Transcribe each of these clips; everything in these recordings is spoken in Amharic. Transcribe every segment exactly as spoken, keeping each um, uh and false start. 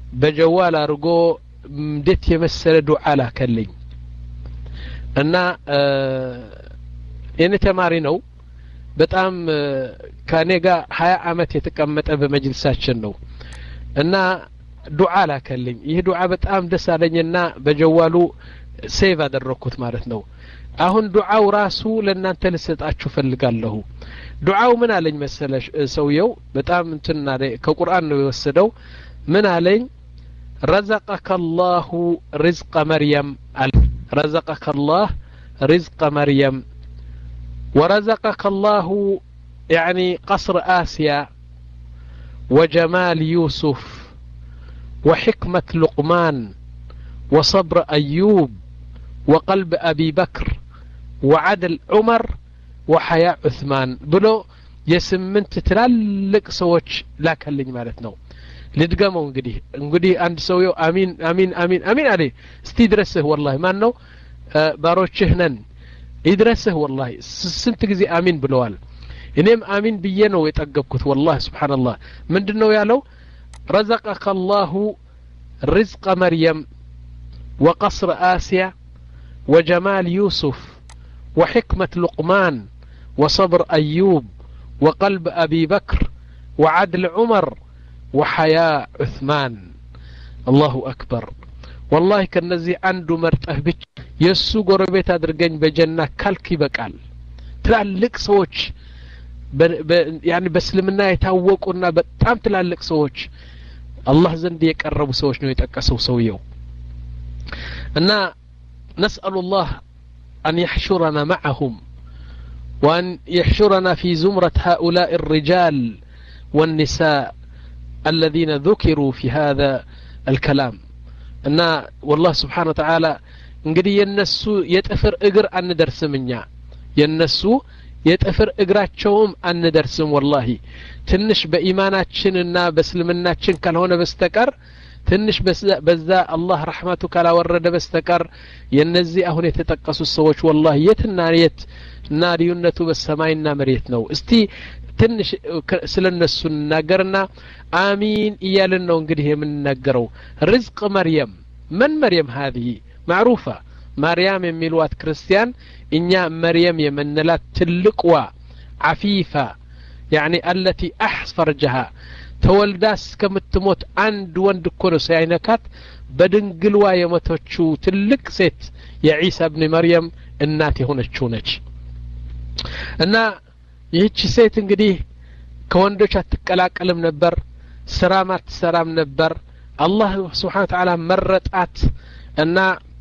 በጀዋል አርጎ እንዴት የመሰለ ዱዓ ላከልኝ እና የኔ ተማሪ ነው በጣም ከኔ ጋር ሀያ አመት የተቀመጠ በመጅልሳችን ነው እና ዱዓ ላከልኝ ይህ ዱዓ በጣም ደስ አለኝና በጀዋሉ ሴቭ አደረኩት ማለት ነው አሁን ዱዓው ራሱ ለእናንተ ልሰጣችሁ ፈልጋለሁ ዱዓው ምን አለኝ መሰለሽ ሰውየው በጣም እንትና ከቁርአን ነው የወሰደው ምን አለኝ رزقك الله رزق مريم رزقك الله رزق مريم ورزقك الله يعني قصر آسيا وجمال يوسف وحكمة لقمان وصبر أيوب وقلب أبي بكر وعدل عمر وحياء عثمان بلو يسمنت تلالك سوتش لا كلኝ ማለት ነው ልድገመው እንግዲህ እንግዲህ አንድ ሰውየው አሚን አሚን አሚን አሚን አለ እስቲ ድረስህ والله ማን ነው ባሮችህ ነን ይድረስህ والله ስንት ጊዜ አሚን ብለዋል እኔም አሚን ብዬ ነው የጠገብኩት والله سبحان الله ምንድነው ያለው رزقك الله رزق مريم وقصر آسيا وجمال يوسف وحكمة لقمان وصبر أيوب وقلب أبي بكر وعدل عمر وحياء عثمان الله أكبر والله كنزي عنده مرته بك يسو قربيت أدرقين بجنة كالكي بقال تلالك سوچ يعني بسلمنا يتاوقونا بتام تلالك سوچ الله زند يقربوا سوچ نو يتقسو سويو أن نسأل الله أن يحشرنا معهم وأن يحشرنا في زمرة هؤلاء الرجال والنساء الذين ذكروا في هذا الكلام أن والله سبحانه وتعالى እንግዲህ የነሱ የጥፍር እግር አንደርስምኛ የነሱ የጥፍር እግራቸውም አንደርስም والله ትንሽ በኢማናችንና በእስልምናችን ካልሆነ በስተቀር ትንሽ በዛ አላህ ረህመቱ ካላወረደ በስተቀር የነዚህ አሁን የተጠቀሱ ሰዎች والله የትና የት እና ልዩነቱ በሰማይና መሬት ነው እስቲ ትንሽ ስለነሱ እናገርና አሚን እያልን ነው እንግዲህ የምንናገረው رزق مريم من مريم هذه معروفة مريم የሚሏት ክርስቲያን እኛ مريم የምንላት ትልቅዋ عفيفة يعني التي احص فرجها ተወልዳስ ከምትሞት አንድ ወንድ እኮ ነው ሳይነካት በድንግልዋ የሞተችው ትልቅ ሴት የዒሳ ኢብኑ መርየም እናት የሆነችው ነች እና ይህች ሴት እንግዲህ ከወንዶች አትቀላቀልም ነበር ስራም አትሰራም ነበር አላህ Subhanahu Wa Ta'ala መረጣት እና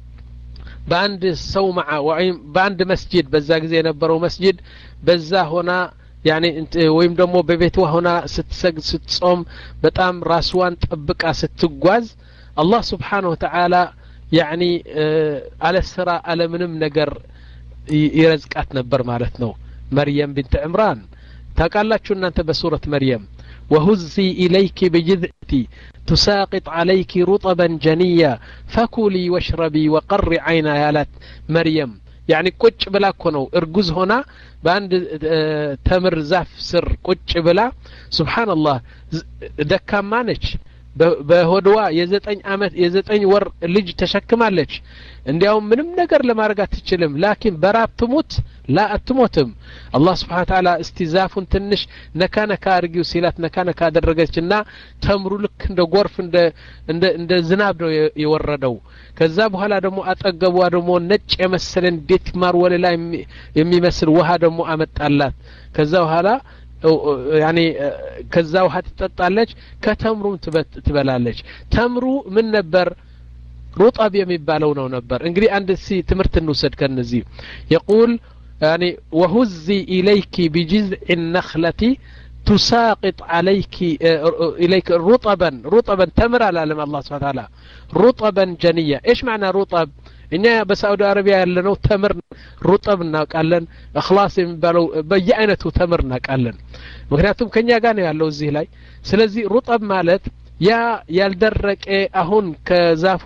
በአንድ ሰው ማዓ ወይም በአንድ መስጂድ በዛ ጊዜ የነበረው መስጂድ በዛ ሆና يعني انت ወይም ደግሞ በቤቷ ሆና ስትሰግድ ስትጾም በጣም ራስዋን ጠብቃ ስትጓዝ አላህ Subhanahu Wa Ta'ala يعني على ስራ على ምንም ነገር ይረዝቃት ነበር ማለት ነው مريم بنت عمران ታውቃላችሁ እናንተ በሱረት مريم وهزي إليك بجذعتي تساقط عليك رطبا جنيا فكلي واشربي وقري عينا يالات مريم يعني ቁጭ ብላ እኮ ነው እርጉዝ ሆና በአንድ ተምር ዛፍ ስር ቁጭ ብላ ሱብሃንአላህ ደካማ ነች በሆድዋ የዘጠኝ አመት የዘጠኝ ወር ልጅ ተሸክማለች እንዲያው ምንም ነገር ለማድረግ አትችልም ላኪን በራብ ትሞት ላ አትሞትም አላህ Subhanahu Wa Ta'ala እስቲዛፉን ትንሽ ነካ ነካ አርጊው ሲላት ነካ ነካ አደረገችና ተምሩ ልክ እንደ ጎርፍ እንደ እንደ እንደ ዝናብ ነው የወረደው ከዛ በኋላ ደግሞ አጠገቧ ደግሞ ነጭ የመሰለን ቤት ማር ወለላ የሚመስል ውሃ ደግሞ አመጣላት ከዛ በኋላ يعني كذا وحت تطالج كتمرو تبلالج تمرو من نبر رطب يميبالو ነው ነበር እንግዲህ አንድ ሲ ትምርት እንውሰድ ከነዚህ يقول يعني وهزي إليك بجذع النخلة تساقط عليك إليك رطبا رطبا تمر على الله سبحانه وتعالى رطبا جنيا إيش معنى رطب እኛ በሳውዲ አረቢያ ያለነው ተምር ሩጠብ እናውቃለን اخلاص የሚባለው በየአይነቱ ተምር እናውቃለን ምክንያቱም ከኛ ጋር ነው ያለው እዚህ ላይ ስለዚህ ሩጠብ ማለት ያ ያልደረቀ አሁን ከዛፉ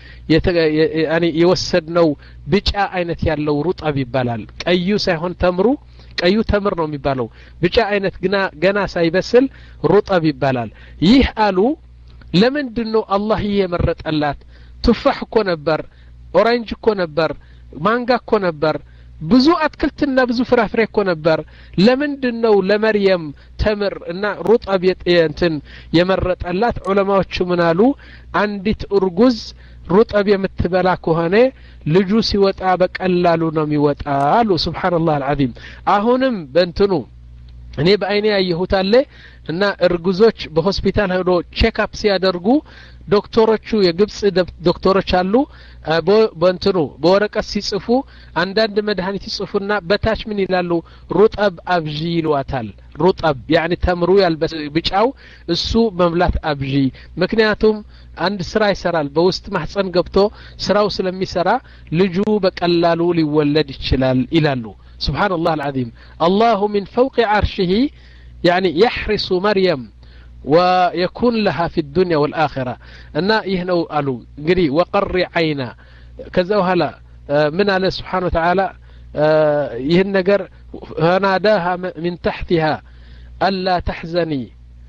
ያኒ የወሰድነው ቢጫ አይነት ያለው ሩጠብ ይባላል ቀዩ ሳይሆን ተምሩ ቀዩ ተምር ነው የሚባለው ቢጫ አይነት ግና ገና ሳይበስል ሩጠብ ይባላል ይህ አሉ ለምንድነው አላህ የመረጠላት? ቱፋህ እኮ ነበር፣ ኦሬንጅ እኮ ነበር፣ ማንጋ እኮ ነበር፣ ብዙ አትክልትና ብዙ ፍራፍሬ እኮ ነበር። ለምንድነው ለመርየም ተምር እና ሩጠብ እንትን የመረጠላት? ዑለማዎቹ ምን አሉ? አንዲት እርጉዝ ሩጠብ የምትበላ ከሆነ ልጁ ሲወጣ በቀላሉ ነው የሚወጣ አሉ። ሱብሃንአላህ አልዓዚም። አሁንም በእንትኑ እኔ በአይኔ ያየሁት አለ እና እርጉዞች በሆስፒታል ሄዶ ቼክ አፕ ሲያደርጉ ዶክተሮቹ የግብጽ ዶክተሮች አሉ በእንትኑ በወረቀት ሲጽፉ አንዳንድ መድኃኒት ይጽፉና በታች ምን ይላሉ? ሩጠብ አብዢ ይሏታል። ሩጠብ ያኒ ተምሩ ያልበስ ብጫው እሱ መብላት አብዢ። ምክንያቱም አንድ ስራ ይሰራል በውስጥ ማህፀን ገብቶ ስራው ስለሚሰራ ልጁ በቀላሉ ሊወለድ ይችላል ይላሉ። سبحان الله العظيم. الله من فوق عرشه يعني يحرس مريم ويكون لها في الدنيا والآخرة. أن يهنو قالوا قري وقر عينا كذا وهلا من الله سبحانه وتعالى يهنجر فناداها من تحتها ألا تحزني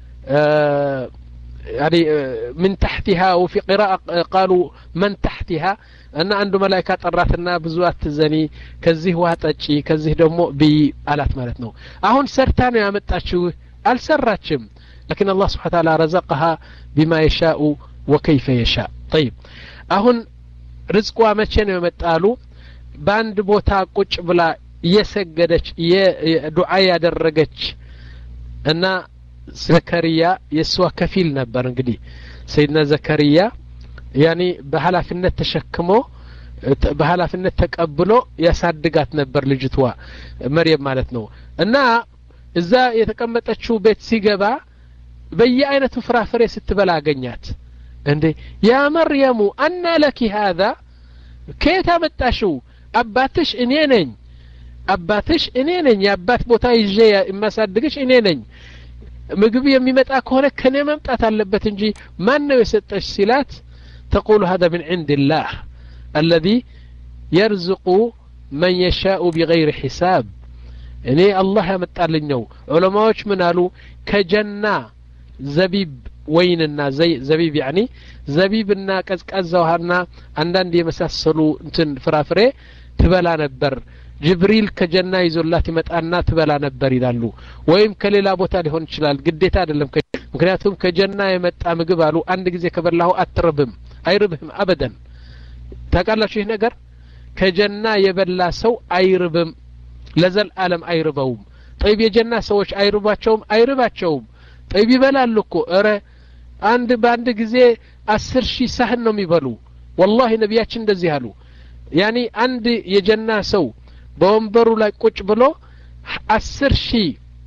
يعني من تحتها وفي قراءة قالوا من تحتها أن عنده ملائكة طراتنا بزوات تزني كزيه واتشي كزيه دمو بآلات مالتنا أهون سرتان يا متأشو السراتشم لكن الله سبحانه وتعالى رزقها بما يشاء وكيف يشاء. طيب أهون رزقوا متشن يمتقالو باند بوتا قوش بلا يسجدش دعاء يدرجش أن زكريا يسوى كفيل نبر انقدي سيدنا زكريا يعني بحلافነት ተሸክሞ በحلافነት ተቀብሎ ያሳድጋት ነበር ልጅቷ መርየም ማለት ነው። እና እዛ የተቀመጠችው ቤት ሲገባ በየአይነቱ ፍራፍሬ ስትበላ አገኛት። እንዴ ያ መርየሙ አና ለኪ هذا ከየት አመጣሽው? አባትሽ እኔ ነኝ አባትሽ እኔ ነኝ የአባት ቦታ ይዤ የማሳድግሽ እኔ ነኝ። ምግብ የሚመጣ ከሆነ ከኔ መምጣት አለበት እንጂ ማን ነው የሰጠሽ ሲላት تقول هذا من عند الله الذي يرزق من يشاء بغير حساب. يعني الله يمطالኝ ነው። ዑለማዎች ምን አሉ? ከጀና ዘቢብ ወይንና ዘቢብ يعني ዘቢብና ቀዝቃዛ ውሃና አንዳንድ የመሳሰሉ እንትን ፍራፍሬ ትበላ ነበር። ጅብሪል ከጀና ይዞላት ይመጣና ትበላ ነበር ይላሉ። ወይም ከሌላ ቦታ ሊሆን ይችላል፣ ግዴታ አይደለም። ምክንያቱም ከጀና የመጣ ምግብ አሉ አንድ ጊዜ ከበላው አትርብም አይርብህም አበደን። ታውቃላችሁ ይሄ ነገር? ከጀና የበላ ሰው አይርብም፣ ለዘላለም አይርበውም። طيب የጀና ሰዎች አይርባቸውም? አይርባቸውም። طيب ይበላሉ እኮ ኧረ አንድ በአንድ ጊዜ አስር ሺህ ሳህን ነው የሚበሉ። والله ነብያችን እንደዚህ አሉ። ያኒ አንድ የጀና ሰው በወንበሩ ላይ ቁጭ ብሎ አስር ሺህ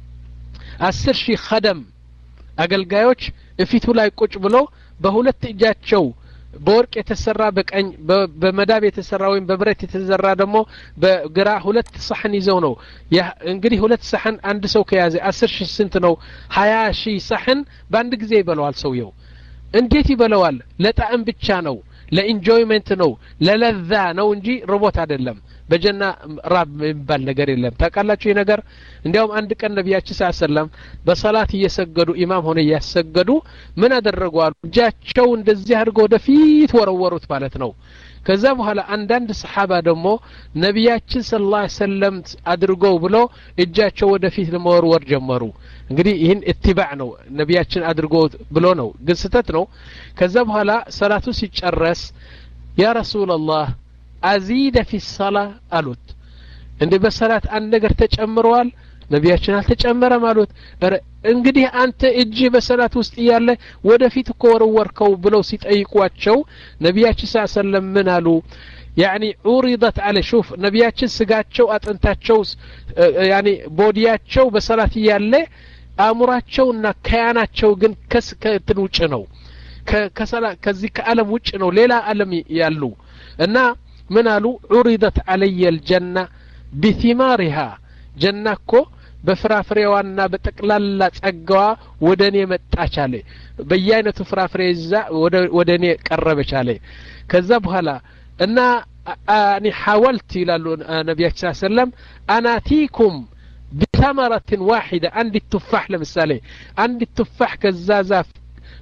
አስር ሺህ ኸደም አገልጋዮች እፊቱ ላይ ቁጭ ብሎ በሁለት እጃቸው በወርቅ የተሰራ በቀኝ በመዳብ የተሰራ ወይም በብረት የተሰራ ደግሞ በግራ ሁለት ሳህን ይዘው ነው። እንግዲህ ሁለት ሳህን አንድ ሰው ከያዘ አስር ሺህ ስንት ነው? ሀያ ሺህ ሳህን በአንድ ጊዜ ይበላዋል ሰውየው። እንዴት ይበላዋል? ለጣዕም ብቻ ነው፣ ለኢንጆይመንት ነው፣ ለለዛ ነው እንጂ ሮቦት አይደለም። በጀና ራብ የሚባል ነገር የለም። ታውቃላችሁ ይሄ ነገር? እንዲያውም አንድ ቀን ነብያችን ሰለላሁ ዐለይሂ ወሰለም በሰላት እየሰገዱ ኢማም ሆነ እያሰገዱ ምን አደረጉ አሉ? እጃቸው እንደዚህ አድርገው ወደፊት ወረወሩት ማለት ነው። ከዛ በኋላ አንዳንድ ሰሃባ ደግሞ ነብያችን ሰለላሁ ዐለይሂ ወሰለም አድርገው ብሎ እጃቸው ወደፊት ለመወርወር ጀመሩ። እንግዲህ ይህን ኢትባዕ ነው፣ ነብያችን አድርገው ብሎ ነው፣ ግን ስህተት ነው። ከዛ በኋላ ሰላቱ ሲጨረስ ያ ረሱላህ አዚደ ፊ الصلاه አሉት። እንዴ በሰላት አንድ ነገር ተጨምሯል? ነብያችን አልተጨመረም አሉት። እንግዲህ አንተ እጅ በሰላት ውስጥ ያለ ወደፊት እኮ ወርወርከው ብለው ሲጠይቋቸው ነብያችን ሰለላሁ ዐለይሂ ወሰለም ምን አሉ? يعني عرضت على شوف ነብያችን ስጋቸው አጥንታቸው يعني ቦዲያቸው በሰላት ያለ አእምሯቸውና ከያናቸው ግን ከእንትን ውጭ ነው፣ ከሰላ ከዚህ ከዓለም ውጭ ነው፣ ሌላ ዓለም ያሉ እና ምን አሉ? عرضت علي الجنة بثمارها ጀናኮ በፍራፍሬዋና በጠቅላላ ጸጋዋ ወደኔ መጣች አለ። በየአይነቱ ፍራፍሬ ይዛ ወደኔ ቀረበች አለ። ከዛ በኋላ እና እኔ حاولت ይላሉ ነብያችን ሰለላሁ ዐለይሂ ወሰለም አናቲኩም بثمرة واحدة አንድ ቱፋህ ለምሳሌ አንድ ቱፋህ ከዛ ዛፍ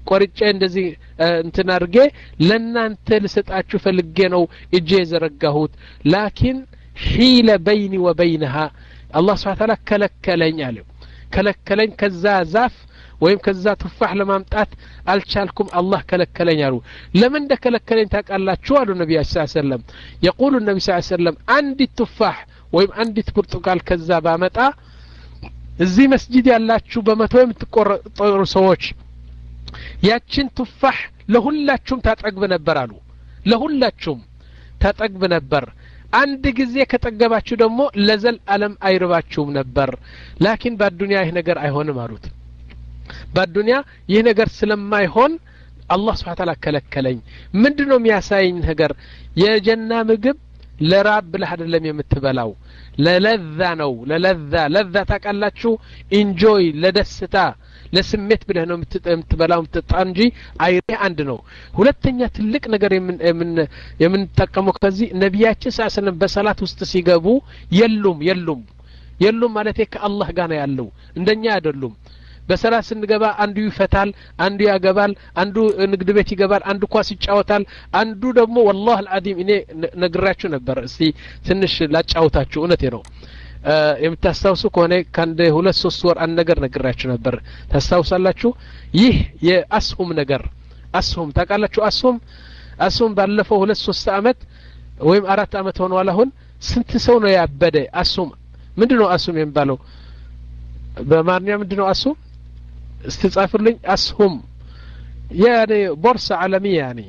ቆርጬ እንደዚህ እንትን አድርጌ ለናንተ ልሰጣችሁ ፈልጌ ነው እጄ ዘረጋሁት ላኪን ሒለ በይኒ ወበይነሃ አላህ Subhanahu Ta'ala ከለከለኝ አለ ከለከለኝ ከዛ ዛፍ ወይም ከዛ ትፋህ ለማምጣት አልቻልኩም አላህ ከለከለኝ አሉ ለምን እንደከለከለኝ ታውቃላችሁ አሉ ነብዩ ሰለላሁ ዐለይሂ ወሰለም يقول النبي صلى الله عليه وسلم አንዲት ትፋህ ወይም አንዲት ብርቱካን ከዛ ባመጣ እዚህ መስጂድ ያላችሁ በመቶ የምትቆጠሩ ሰዎች ያችን ትፋህ ለሁላችሁም ታጠግብ ነበር አሉ ለሁላችሁም ታጠግብ ነበር አንድ ጊዜ ከጠገባችሁ ደግሞ ለዘል ዓለም አይርባችሁም ነበር ላኪን በዱንያ ይህ ነገር አይሆንም አሉት በዱንያ ይህ ነገር ስለማይሆን አላህ Subhanahu Ta'ala ከለከለኝ ምንድነው የሚያሳየኝ ነገር የጀና ምግብ ለራብ ብለህ አይደለም የምትበላው ለለዛ ነው ለለዛ ለዛ ታቃላችሁ ኢንጆይ ለደስታ ለስሜት ብለህ ነው የምትበላው የምትጣንጂ አይሬ አንድ ነው ሁለተኛ ትልቅ ነገር የምን የምንጠቀመው ከዚህ ነብያችን ሰለላሁ በሰላት ውስጥ ሲገቡ የሉም የሉም የሉም ማለት ከአላህ ጋር ነው ያለው እንደኛ አይደሉም በሰላት ስንገባ አንዱ ይፈታል አንዱ ያገባል አንዱ ንግድ ቤት ይገባል አንዱ ኳስ ይጫወታል አንዱ ደግሞ والله العظيم እኔ ነግራችሁ ነበር እስቲ ትንሽ ላጫውታችሁ እውነቴ ነው የምታስተውሱ ከሆነ ካንደ ሁለት ሶስት ወር አንድ ነገር ነግራችሁ ነበር ታስተውሳላችሁ ይህ የአስሁም ነገር አስሁም ታውቃላችሁ አስሁም አስሁም ባለፈው ሁለት ሶስት አመት ወይም አራት አመት ሆኗል አሁን ስንት ሰው ነው ያበደ አስሁም ምንድነው አስሁም የሚባለው በማርኛ ምንድነው አስሁም استتصافرلኝ أسهم يعني بورصة عالمية يعني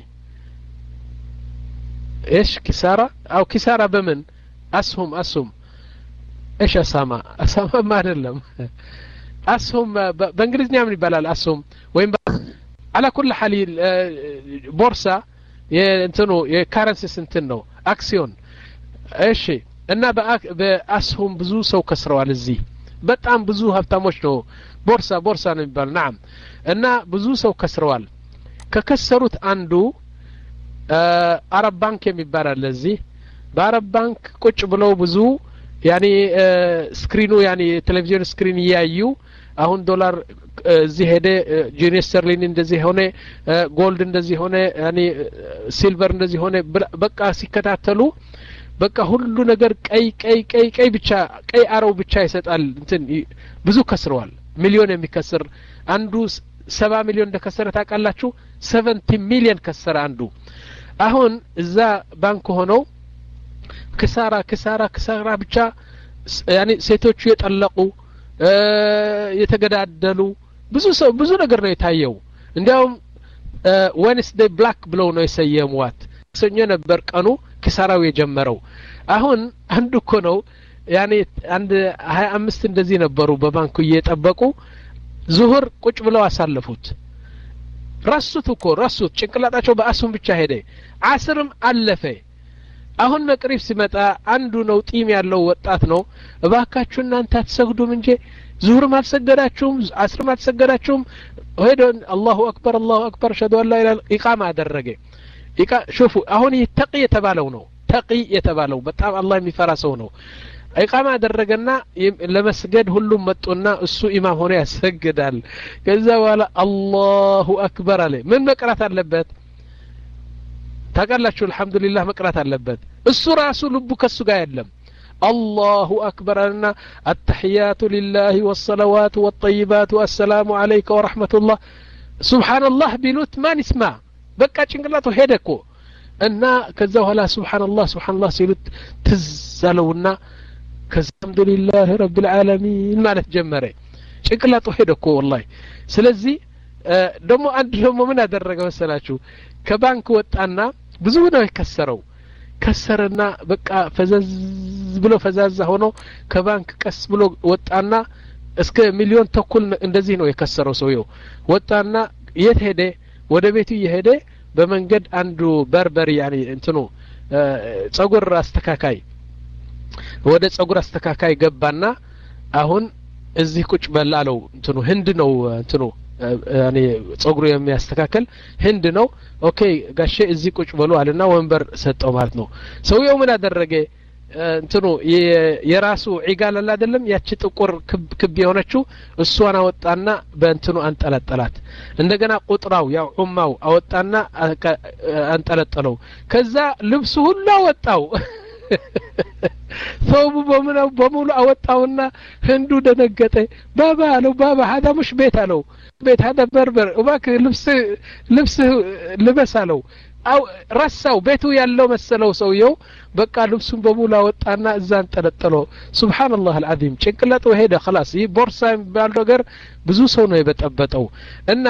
إيش كسارة أو كسارة بمن أسهم أسهم إيش أسامة أسامة ما نلم أسهم بإنجليزي نعمل بلال أسهم وين على كل حال بورصة ينتنو كارنسي سنتنو أكسيون إيش إنها بأسهم بزو سو كسروا على الزي በጣም ብዙ ሀብታሞች ነው ቦርሳ ቦርሳ ነው የሚባል نعم እና ብዙ ሰው ከስረዋል ከከሰሩት አንዱ አረብ ባንክ የሚባል አለ እዚህ በአረብ ባንክ ቁጭ ብለው ብዙ ያኒ ስክሪኑ ያኒ ቴሌቪዥን ስክሪን ያዩ አሁን ዶላር እዚህ ሄደ ጂኒ ስተርሊን እንደዚህ ሆነ ጎልድ እንደዚህ ሆነ ያኒ ሲልቨር እንደዚህ ሆነ በቃ ሲከታተሉ በቃ ሁሉ ነገር ቀይ ቀይ ቀይ ቀይ ብቻ ቀይ አረው ብቻ ይሰጣል እንትን ብዙ ከስረዋል ሚሊዮን የሚከስር አንዱ ሰባ ሚሊዮን እንደከሰረ ታውቃላችሁ ሰቨንቲ ሚሊዮን ከሰረ አንዱ አሁን እዛ ባንክ ሆነው ክሳራ ክሳራ ክሳራ ብቻ ያኒ ሴቶቹ የጠለቁ የተገዳደሉ ብዙ ሰው ብዙ ነገር ነው የታየው እንዲያውም ዌንስዴይ ብላክ ብለው ነው የሰየሙት ሰኞ ነበር ቀኑ ክሳራው የጀመረው አሁን አንዱ እኮ ነው ያኔ አንድ ሃያ አምስት እንደዚህ ነበሩ በባንኩ እየጠበቁ ዙሁር ቁጭ ብለው አሳለፉት ረሱት እኮ ረሱት ጭንቅላታቸው በአሱም ብቻ ሄደ አስርም አለፈ አሁን መቅሪብ ሲመጣ አንዱ ነው ጢም ያለው ወጣት ነው እባካችሁ እናንተ አትሰግዱም እንጂ ዙሁር ማልሰገዳችሁም አስር ማልሰገዳችሁም ሄዶ አላሁ አክበር አላሁ አክበር ሸዱ አላ ኢላሀ ኢቃማ አደረገ ኢቃ شوفوا አሁን ይተቂ የተባለው ነው ተቂ የተባለው በጣም አላህ የሚፈራ ሰው ነው ኢቃማ አደረገና ለመስገድ ሁሉም መጡና እሱ ኢማም ሆነ ያሰግዳል ከዛ በኋላ አላሁ አክበር አለ ምን መቅራት አለበት ታውቃላችሁ አልহামዱሊላህ መቅራት አለበት እሱ ራሱ ልቡ ከሱ ጋር የለም الله أكبر أن التحيات لله والصلوات والطيبات والسلام عليك ورحمة الله سبحان الله بلوت ما نسمع በቃ ጭንቅላቱ ሄደኮ እና ከዛው ኋላ ሱብሃንአላህ ሱብሃንአላህ ሲሉት ተዛለውና ከልሐምዱሊላህ ረብል ዓለሚን ማለት ጀመረ ጭንቅላቱ ሄደኮ والله ስለዚህ ደሞ አንድ ደሞ ምን አደረገ መሰላችሁ ከባንክ ወጣና ብዙ ነው የከሰረው ከሰረና በቃ ፈዘዝ ብሎ ፈዛዛ ሆኖ ከባንክ ቀስ ብሎ ወጣና እስከ ሚሊዮን ተኩል እንደዚህ ነው የከሰረው ሰውየው ወጣና የት ሄደ ወደ ቤቱ ይሄደ በመንገድ አንዱ በርበር ያኒ እንትኑ ጸጉር አስተካካይ ወደ ጸጉር አስተካካይ ገባና አሁን እዚህ ቁጭ በላለው እንትኑ ህንድ ነው እንትኑ ያኒ ጸጉሩ የሚያስተካከል ህንድ ነው ኦኬ ጋሼ እዚህ ቁጭ በሉ አለና ወንበር ሰጠው ማለት ነው ሰውየው ምን አደረገ እንትኑ የራሱ ዒጋል አለ አይደለም ያቺ ጥቁር ክብ ክብ የሆነችው እሷን አወጣና በእንትኑ አንጠለጠላት እንደገና ቁጥራው ያው ዑማው አወጣና አንጠለጠለው ከዛ ልብሱ ሁሉ አወጣው ثوب በሙሉ በሙሉ አወጣውና ህንዱ ደነገጠ ባባ አለው ባባ هذا مش ቤት አለው ቤት هذا በርበር እባክህ ልብስ ልብስ ልበስ አለው አው ረሳው ቤቱ ያለው መሰለው ሰውየው በቃ ልብሱን በሙሉ አወጣና እዛን ተለጠለው ሱብሃንአላህ አልዓዚም ጭንቅላቱ ሄደ خلاص ይህ ቦርሳ የሚባል ነገር ብዙ ሰው ነው የበጠበጠው እና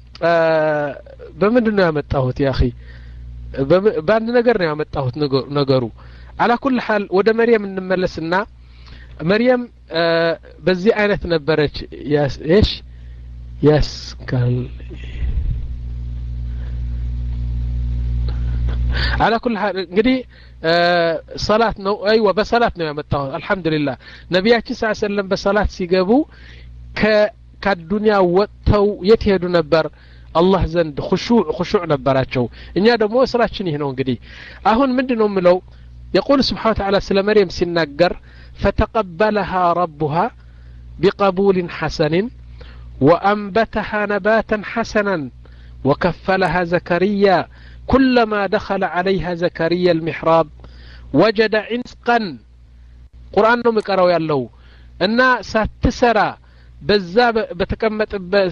በምንድነው ያመጣሁት ያ اخي በአንድ ነገር ነው ያመጣሁት ነገሩ على كل حال ወደ መርየም እንመለስና መርየም በዚህ አይነት ነበረች ያስ ايش يسكل على كل حال እንግዲህ ሶላት ነው ايوه በሶላት ነው ያመጣው አልহামዱሊላህ ነብያችን ሰለላሁ ዐለይሂ ወሰለም በሶላት ሲገቡ ከዱንያ ወጥተው የት ሄዱ ነበር አላህ ዘንድ خشوع خشوع ነበራቸው እኛ ደግሞ ስራችን ይሄ ነው እንግዲህ አሁን ምንድነው ምለው يقول سبحانه وتعالى سلام مريم سنجر فتقبلها ربها بقبول حسن وأنبتها نباتا حسنا وكفلها زكريا كلما دخل عليها زكريا المحراب وجد عنقا قرآن مقرأ يالله أن ساتسرى بزاب بتكمت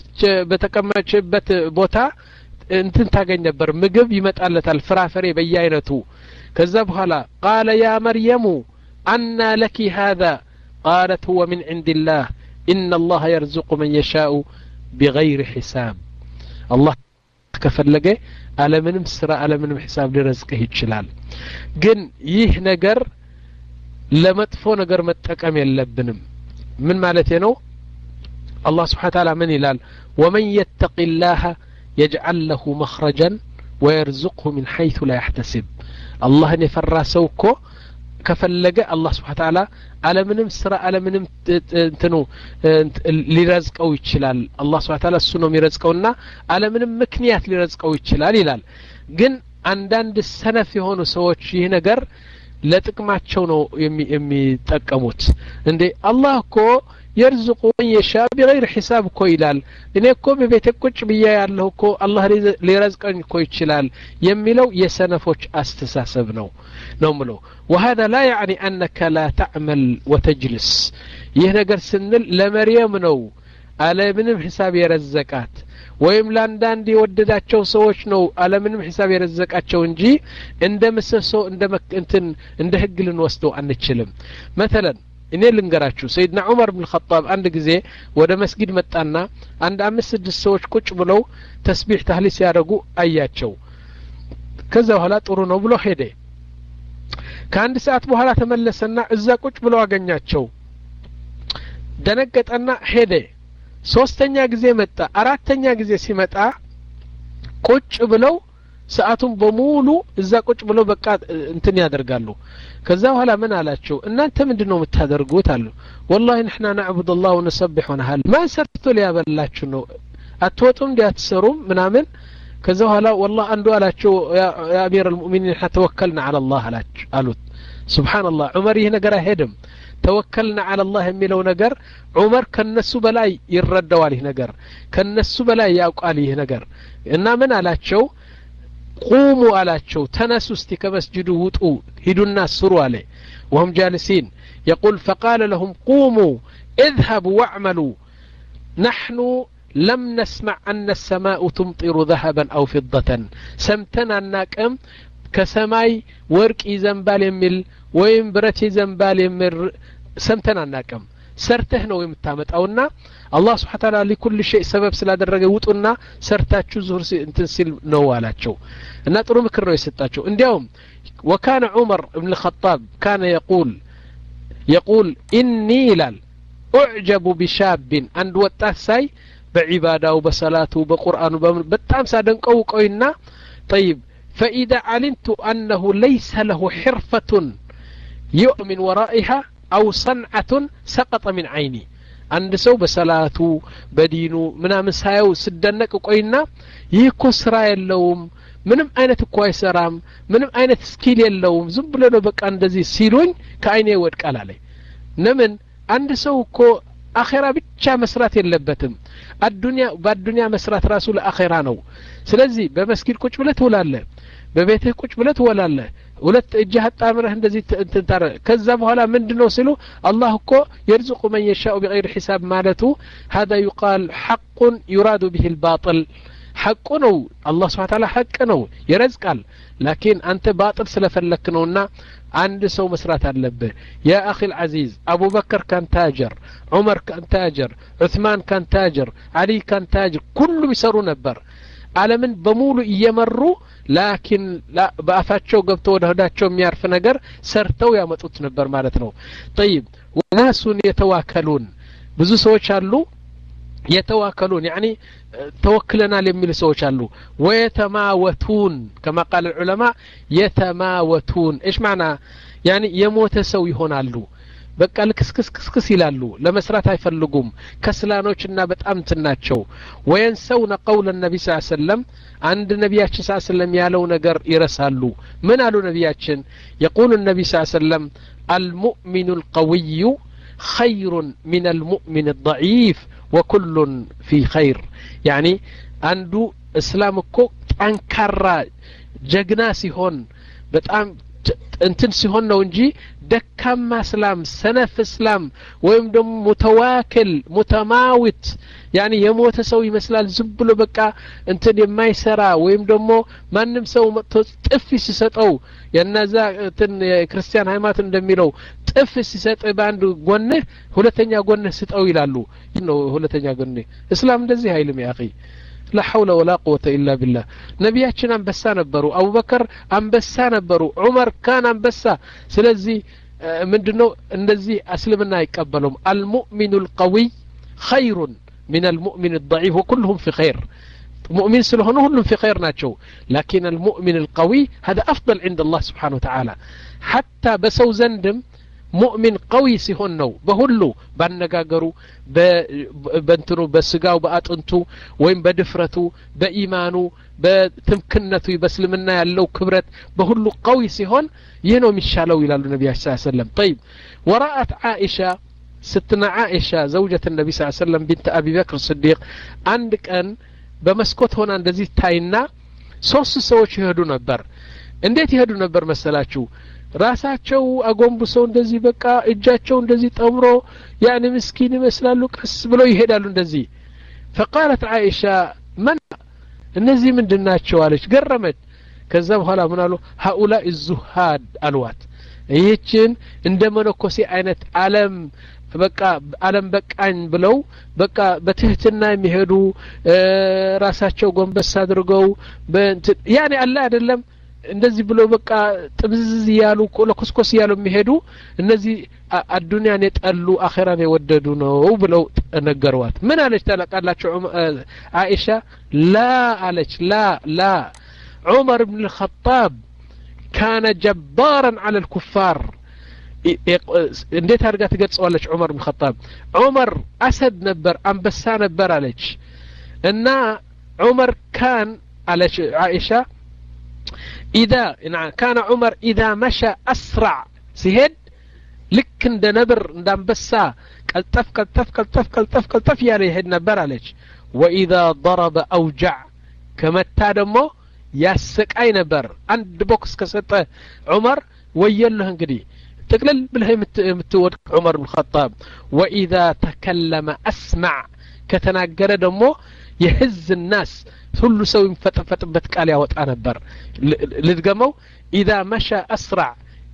بتكمت بوتا انتن تاغن نبر مغب يمطالت الفرافري بياينتو كذا بحالا قال يا مريم أنى لك هذا قالت هو من عند الله إن الله يرزق من يشاء بغير حساب الله كفلقه على منم سرى على منم حساب لرزقه يتشلال جن يه نجر لمطفو نجر متقم يلبنم من مالتينو الله سبحانه وتعالى من يلال ومن يتق الله يجعل له مخرجا ويرزقه من حيث لا يحتسب الله يفرى سوكو كفلقه الله سبحانه وتعالى على منم سرى على منم انتنو لرزقه يتشلال الله سبحانه وتعالى السنو يرزقونا على منم مكنيات لرزقه يتشلال يلال ግን አንዳንድ ሰነፍ የሆኑ ሰዎች ይሄ ነገር ለጥቅማቸው ነው የሚጠቀሙት እንዴ አላህ እኮ يرزق من يشاء بغير حساب እኮ ይላል እኔ እኮ በቤቴ ቁጭ ብዬ ያለሁ እኮ አላህ ሊረዝቀኝ እኮ ይችላል የሚለው የሰነፎች አስተሳሰብ ነው ነው ምለው وهذا لا يعني انك لا تعمل وتجلس ይህ ነገር ስንል ለመርየም ነው አለ ምንም ሂሳብ የረዘቃት ወይም ላንዳንድ የወደዳቸው ሰዎች ነው አለ ምንም ሂሳብ የረዘቃቸው እንጂ እንደ ምሰሶ እንደ እንትን እንደ ህግ ልንወስደው አንችልም مثلا እኔ ልንገራችሁ ሰይድና ዑመር ኢብኑ ኸጣብ አንድ ጊዜ ወደ መስጊድ መጣና አንድ አምስት ስድስት ሰዎች ቁጭ ብለው ተስቢህ ተህሊል ያደርጉ አያቸው ከዛ በኋላ ጥሩ ነው ብሎ ሄደ ከአንድ ሰዓት በኋላ ተመለሰና እዛ ቁጭ ብለው አገኛቸው ደነገጠና ሄደ ሶስተኛ ጊዜ መጣ አራተኛ ጊዜ ሲመጣ ቁጭ ብለው ሰዓቱን በሙሉ እዛ ቁጭ ብለው በቃ እንትን ያደርጋሉ ከዛ በኋላ ምን አላቸው እናንተ ምንድነው የምታደርጉት አሉ والله نحن نعبد الله ونسبح ونهل ما ሰርቶ ሊያበላችሁ ነው አትወጡም ዲያትሰሩም ምናምን ከዛ በኋላ والله አንዱ አላቸው ያ አሚር المؤمنين ተወከልና على الله አላቸው አሉት سبحان الله ዑመር ይሄ ነገር አይሄድም توكلنا على الله የሚለው ነገር ዑመር ከነሱ በላይ ይረዳዋል ይሄ ነገር ከነሱ በላይ ያውቃል ይሄ ነገር እና ምን አላቸው قوموا አላቸው ተነሱ እስቲ ከመስጂዱ ውጡ ሂዱና ስሩ አለ وهم جالسين يقول فقال لهم قوموا اذهبوا واعملوا نحن لم نسمع أن السماء تمطر ذهبا أو فضة سمتنا الناكم كسماي ورق يزنبال يمل ويم برت يزنبال يمر سمتنا الناكم ሰርተህ ነው የምታመጣውና አላህ Subhanahu Ta'ala ለኩል ሸይ ሰበብ ስላደረገ ውጡና ሰርታችሁ ዙር እንትን ሲል ነው አላቸው እና ጥሩ ምክር ነው የሰጣቸው እንዲያውም وكان عمر بن الخطاب كان يقول يقول اني لال اعجب بشاب عند ወጣት ሳይ በዒባዳው በሰላቱ በቁርአኑ በጣም ሳደንቀው ቆይና طيب فاذا علمت انه ليس له حرفة يؤمن ورائها أو صنعة سقط من عيني عند سو بصلاته بدينه منا مسايو سدنك قوينا يكو سرا يلوم ምንም አይነት እኮ አይሰራም ምንም አይነት ስኪል የለውም ዝም ብሎ ነው በቃ እንደዚህ ሲሉኝ ከአይኔ ወድቃል አለኝ ለምን አንድ ሰው እኮ አኺራ ብቻ መስራት የለበትም አዱንያ በአዱንያ መስራት ራሱ ለአኺራ ነው ስለዚህ በመስጊድ ቁጭ ብለህ ትውላለህ በቤትህ ቁጭ ብለህ ትውላለህ ሁለት እጅህ አጣምረህ እንደዚህ እንትን ከዛ በኋላ ምንድነው ሲሉ አላህ እኮ يرزق من يشاء بغير حساب ማለቱ هذا يقال حق يراد به الباطل حق ነው አላህ Subhanahu Ta'ala حق ነው ይረዝቃል لكن አንተ باطل ስለፈለክ ነውና አንድ ሰው መስራት አለበት يا اخي العزيز ابو بكر كان تاجر عمر كان تاجر عثمان كان تاجر علي كان تاجر كلهم يسروا ነበር ዓለምን በሙሉ እየመሩ ላኪን በአፋቸው ገብተው ወደ ሆዳቸው የሚያርፍ ነገር ሰርተው ያመጡት ነበር ማለት ነው طيب وناس يتواكلون ብዙ ሰዎች አሉ يتواكلون يعني توكلنا لሚል ሰዎች አሉ ويتماوتون كما قال العلماء يتماوتون ايش معنى يعني يموت ሰው ይሆናሉ በቃ ለክስክስክስክስ ይላሉ ለመስራት አይፈልጉም ከስላኖችና በጣም ትናቸው ወየንሰውነ ቀውለ ነብይ ሰለላሁ ዐለይሂ ወሰለም አንድ ነብያችን ሰለላሁ ዐለይሂ ወሰለም ያለው ነገር ይረሳሉ ምን አሉ ነብያችን يقول النبي صلى الله عليه وسلم المؤمن القوي خير من المؤمن الضعيف وكل في خير يعني አንዱ እስላም እኮ ጠንካራ ጀግና ሲሆን በጣም እንትን ሲሆን ነው እንጂ ደካማ እስላም ሰነፍ እስላም ወይም ደግሞ ሙተዋከል ሙተማዊት يعني የሞተ ሰው ይመስላል ዝም ብሎ በቃ እንትን የማይሰራ ወይም ደግሞ ማንንም ሰው መጥቶ ጥፍ ሲሰጠው የነዛ እንትን ክርስቲያን ሃይማኖት እንደሚለው ጥፍ ሲሰጥ ባንዱ ጎነ ሁለተኛ ጎነ ስጠው ይላሉ ነው ሁለተኛ ጎነ እስላም እንደዚህ አይልም ያ اخي لا حول ولا قوة إلا بالله نبياتنا أنبسا نبرو أبو بكر أنبسا نبرو عمر كان أنبسا سلزي من دنو النزي أسلمنا يقبلهم المؤمن القوي خير من المؤمن الضعيف وكلهم في خير مؤمن سلهن كلهم في خير ناتشو لكن المؤمن القوي هذا أفضل عند الله سبحانه وتعالى حتى بسو زندم مؤمن قوي ሲሆን ነው በሁሉ ባነጋገሩ በእንትኑ በስጋው በአጥንቱ ወይም በድፍረቱ በኢማኑ በትምክነቱ በእስልምና ያለው ክብረት በሁሉ قوي ሲሆን ይህ ነው የሚሻለው ይላሉ ነብያችን ሰለላሁ ዐለይሂ ወሰለም طيب ورأت عائشة ستنا عائشة زوجة النبي صلى الله عليه وسلم بنت أبي بكر الصديق አንድ ቀን በመስኮት ሆና እንደዚህ ታይና ሶስት ሰዎች ይሄዱ ነበር እንዴት ይሄዱ ነበር መሰላችሁ ራሳቸው አጎንብሰው እንደዚህ በቃ እጃቸው እንደዚህ ጠምሮ ያኔ ምስኪን ይመስላሉ ቀስ ብለው ይሄዳሉ እንደዚህ فقالت عائشة من እነዚህ ምንድናቸው አለች ገረመች ከዛ በኋላ ምን አሉ هؤلاء الزهاد አልዋት ይህችን እንደ መነኮሴ አይነት ዓለም በቃ ዓለም በቃኝ ብለው በቃ በትህትና የሚሄዱ ራሳቸው ጎንበስ አድርገው ያኔ አለ አይደለም እንደዚህ ብሎ በቃ ጥብዝዝ ያሉ ለኮስኮስ ያሉ የሚሄዱ እነዚህ አዱንያን የጠሉ አኺራን የወደዱ ነው ብለው ነገሯት ምን አለች ተላቃላችሁ አይሻ لا አለች لا لا عمر بن الخطاب كان جبارا على الكفار እንዴት አድርጋ ትገልጸዋለች ዑመር ብን ኸጣብ ዑመር አሰድ ነበር አንበሳ ነበር አለች እና ዑመር كان አለች አይሻ إذا كان عمر إذا مشى أسرع سيهد لك عند نبر عند أنبسا كالتف كالتف كالتف كالتف كالتف يا ريهد نبر عليك وإذا ضرب أوجع كما تادمو ياسك أي نبر عند بوكس كسته عمر ويله انقدي تقلل بالهي متود عمر بن الخطاب وإذا تكلم أسمع كتناقر دمو يهز الناس ሁሉ ሰው ይፈጠፈጥበት ቃል ያወጣ ነበር ልድገመው اذا مشى اسرع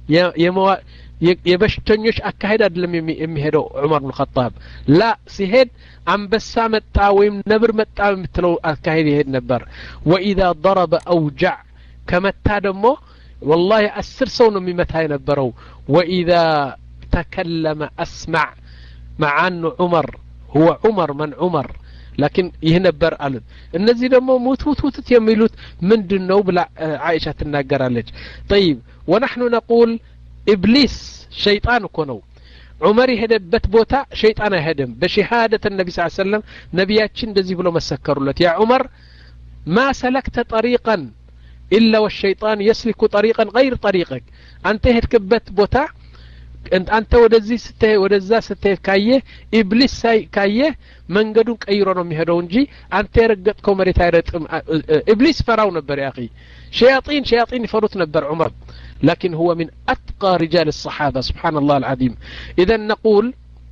የበሽተኞች አካሄድ አይደለም የሚሄደው ዑመር ብን ኸጣብ ላ ሲሄድ አንበሳ መጣ ወይም ነብር መጣ የምትለው አካሄድ ይሄድ ነበር واذا ضرب اوجع ከመታ ደግሞ والله አስር ሰው ነው የሚመታ የነበረው واذا تكلم اسمع مع انه عمر هو عمر من عمر لكن يهنبر قال النزي دمو موت موت موت يميلوت مندنو بلا عائشة تناقرالج طيب ونحن نقول إبليس شيطان كونو عمر يهدبت بوتا شيطان يهدم بشهادة النبي صلى الله عليه وسلم نبياتشن دزي بلو مسكرولت يا عمر ما سلكت طريقا إلا والشيطان يسلك طريقا غير طريقك أنت هتكبت بوتا أنت ودزي ستة ودزا ستة كايه إبليس ساي كايه من قدون كأيرونهم يهدونجي أنت رقتكم مريتايرت إبليس فراو نبر يا أخي شياطين شياطين فروت نبر عمر لكن هو من أتقى رجال الصحابة سبحان الله العظيم إذا نقول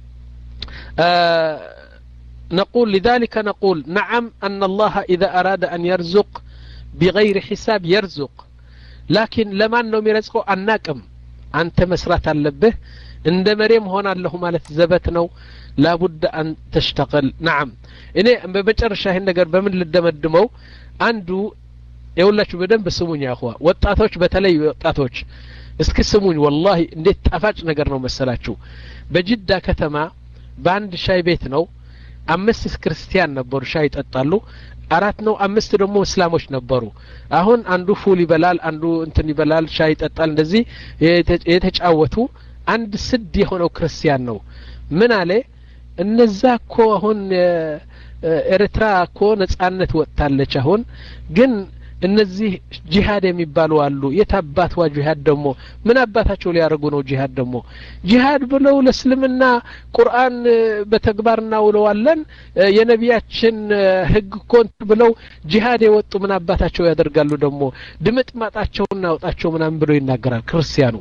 آه نقول لذلك نقول نعم أن الله إذا أراد أن يرزق بغير حساب يرزق لكن لما أنه يرزقه الناكم أنت مسرات اللبه عند مريم هنا له مالت زبتنا لابد أن تشتغل نعم إني بمجر شاهين نقر بمن للدمدمو عنده يقول بدن بسموني يا أخوة وطاتوش بتلي وطاتوش اسكي سموني والله انديت تفاج نقرنو مسلاتشو بجدة كتما باند شاي بيتنو أمس كريستيان نبرو شاي تطالو አራት ነው አምስት ደግሞ እስላሞች ነበሩ አሁን አንዱ ፉል ይበላል አንዱ እንትን ይበላል ሻይ ይጠጣል እንደዚህ የተጫወቱ አንድ ስድ የሆነው ክርስቲያን ነው ምን አለ እነዛ እኮ አሁን ኤርትራ እኮ ነጻነት ወጣለች አሁን ግን እነዚህ ጂሃድ የሚባሉ አሉ የታባት ዋ ጂሃድ ደግሞ ምን አባታቸው ሊያረጉ ነው ጂሃድ ደግሞ ጂሃድ ብለው ለእስልምና ቁርአን በተግባርና ውለዋለን የነቢያችን ህግ ኮንት ብለው ጂሃድ የወጡ ምን አባታቸው ያደርጋሉ ደግሞ ድምጥ ማጣቸውና ወጣቸው ምናምን ብለው ይናገራል ክርስቲያኑ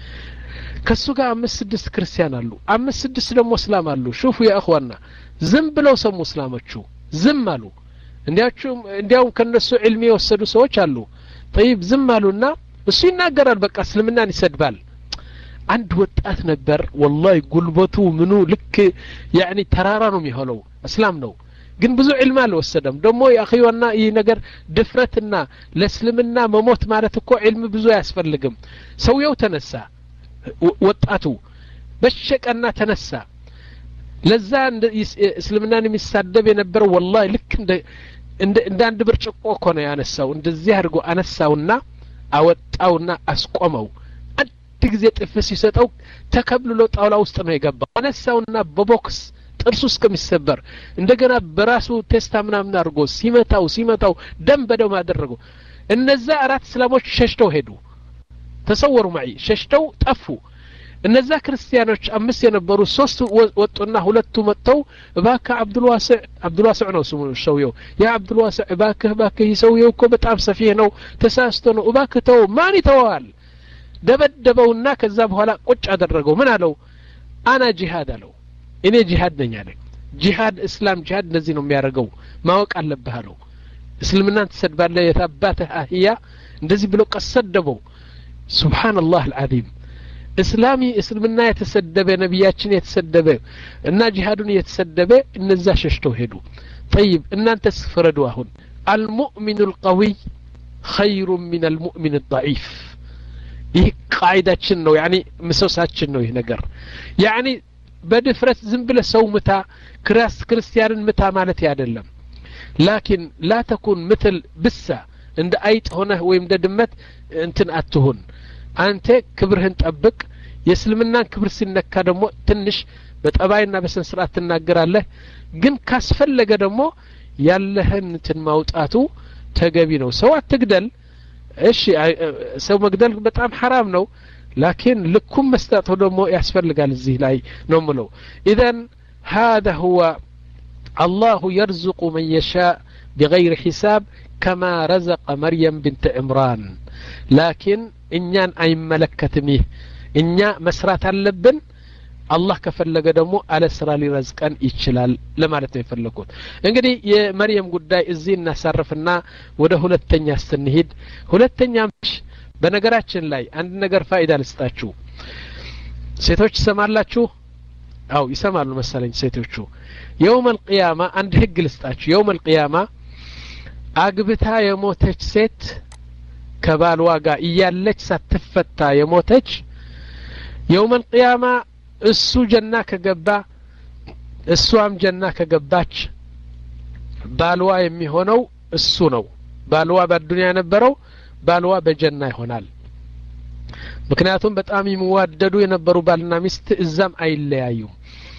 ከሱ ጋር አምስት ስድስት ክርስቲያን አሉ አምስት ስድስት ደግሞ እስላም አሉ ሹፉ ያ اخوانا ዝም ብለው ሰሙ እስላሞቹ ዝም አሉ እንዲያቹም እንዲያው ከነሱ ዒልም የወሰዱ ሰዎች አሉ طيب ዝም አሉና እሱ ይናገራል በቃ እስልምናን ይሰድባል አንድ ወጣት ነበር والله ጉልበቱ ምኑ ልክ يعني ተራራ ነው የሚሆነው እስላም ነው ግን ብዙ ዒልም አልወሰደም ደግሞ ያኺዋና ይሄ ነገር ድፍረትና ለእስልምና መሞት ማለት እኮ ዒልም ብዙ ያስፈልግም ሰውየው ተነሳ ወጣቱ በሸቀና ተነሳ ለዛ እስልምናን የሚሳደብ የነበረው والله ልክ እንደ እንደ አንድ ብርጭቆ እኮ ነው ያነሳው እንደዚህ አድርጎ አነሳውና አወጣውና አስቆመው አንድ ጊዜ ጥፍስ ሲሰጠው ተከብልሎ ጣውላ ውስጥ ነው የገባው አነሳውና በቦክስ ጥርሱ እስከሚሰበር እንደገና በራሱ ቴስታ ምናምን አድርጎ ሲመታው ሲመታው ደም በደም አደረገው እነዛ አራት እስላሞች ሸሽተው ሄዱ ተሰወሩ معي ሸሽተው ጠፉ እነዛ ክርስቲያኖች አምስት የነበሩ ሶስት ወጡና ሁለቱ መጥተው እባካ አብዱልዋሲዕ አብዱልዋሲዕ ነው ስሙ ሰውየው ያ አብዱልዋሲዕ እባካ እባካ ይሰውየው እኮ በጣም ሰፊህ ነው ተሳስቶ ነው እባካ ተው ማን ይተዋል ደበደበውና ከዛ በኋላ ቁጭ አደረገው ምን አለው አና ጂሃድ አለው እኔ ጂሃድ ነኝ አለ ጂሃድ እስላም ጂሃድ እንደዚህ ነው የሚያደርገው ማወቅ አለብህ አለው እስልምናን ተሰድባለህ የታባተህ አህያ እንደዚህ ብሎ ቀሰደበው ሱብሃንአላህ አልዓዚም እስላሚ እስልምና የተሰደበ ነብያችን የተሰደበ እና ጂሃዱን የተሰደበ እነዛ ሸሽተው ሄዱ طيب እናንተ ስፍረዱ አሁን المؤمن القوي خير من المؤمن الضعيف ይህ ቃይዳችን ነው يعني ምሰሳችን ነው ይህ ነገር يعني በድፍረት ዝም ብለ ሰው ምታ ክራስ ክርስቲያንን ምታ ማለት አይደለም لكن لا تكون مثل بسا እንደ አይጥ ሆነ ወይም እንደ ድመት እንትን አትሁን አንተ ክብርህን ጠብቅ የእስልምናን ክብር ሲነካ ደግሞ ትንሽ በጠባይና በስነ ስርዓት ትናገራለህ ግን ካስፈለገ ደግሞ ያለህን እንትን ማውጣቱ ተገቢ ነው ሰው አትግደል እሺ ሰው መግደል በጣም حرام ነው لكن لكم መስጠቱ ደግሞ ያስፈልጋል እዚህ ላይ ነው ምለው اذا هذا هو الله يرزق من يشاء بغير حساب كما رزق مريم بنت عمران لكن እኛን አይመለከትም እኛ መስራት አለብን አላህ ከፈለገ ደግሞ አለ ስራ ሊረዝቀን ይችላል ለማለት ነው የፈለኩት እንግዲህ የመርየም ጉዳይ እዚህ እናሳርፍና ወደ ሁለተኛ ስንሄድ ሁለተኛ በነገራችን ላይ አንድ ነገር ፋይዳ ልስጣችሁ ሴቶች ይሰማላችሁ አው ይሰማሉ መሰለኝ ሴቶቹ يوم القيامه አንድ ህግ ልስጣችሁ يوم القيامه አግብታ የሞተች ሴት ከባልዋ ጋር እያለች ሳትፈታ የሞተች يوم القيامه እሱ ጀና ከገባ እሷም ጀና ከገባች ባልዋ የሚሆነው እሱ ነው ባልዋ በዱንያ የነበረው ባልዋ በጀና ይሆናል ምክንያቱም በጣም ይዋደዱ የነበሩ ባልና ሚስት እዛም አይለያዩም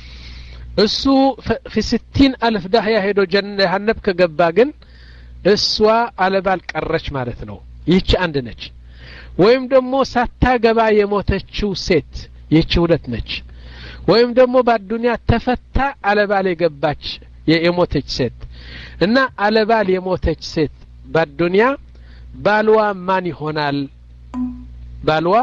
እሱ في ستين ألف ዳህያ ሄዶ ጀና ጀሃነም ከገባ ግን እሷ አለባል ቀረች ማለት ነው ይህች አንድ ነች ወይም ደግሞ ሳታገባ የሞተችው ሴት ይህች ሁለት ነች ወይም ደግሞ በአዱንያ ተፈታ አለባል የገባች የሞተች ሴት እና አለባል የሞተች ሴት በአዱንያ ባልዋ ማን ይሆናል ባልዋ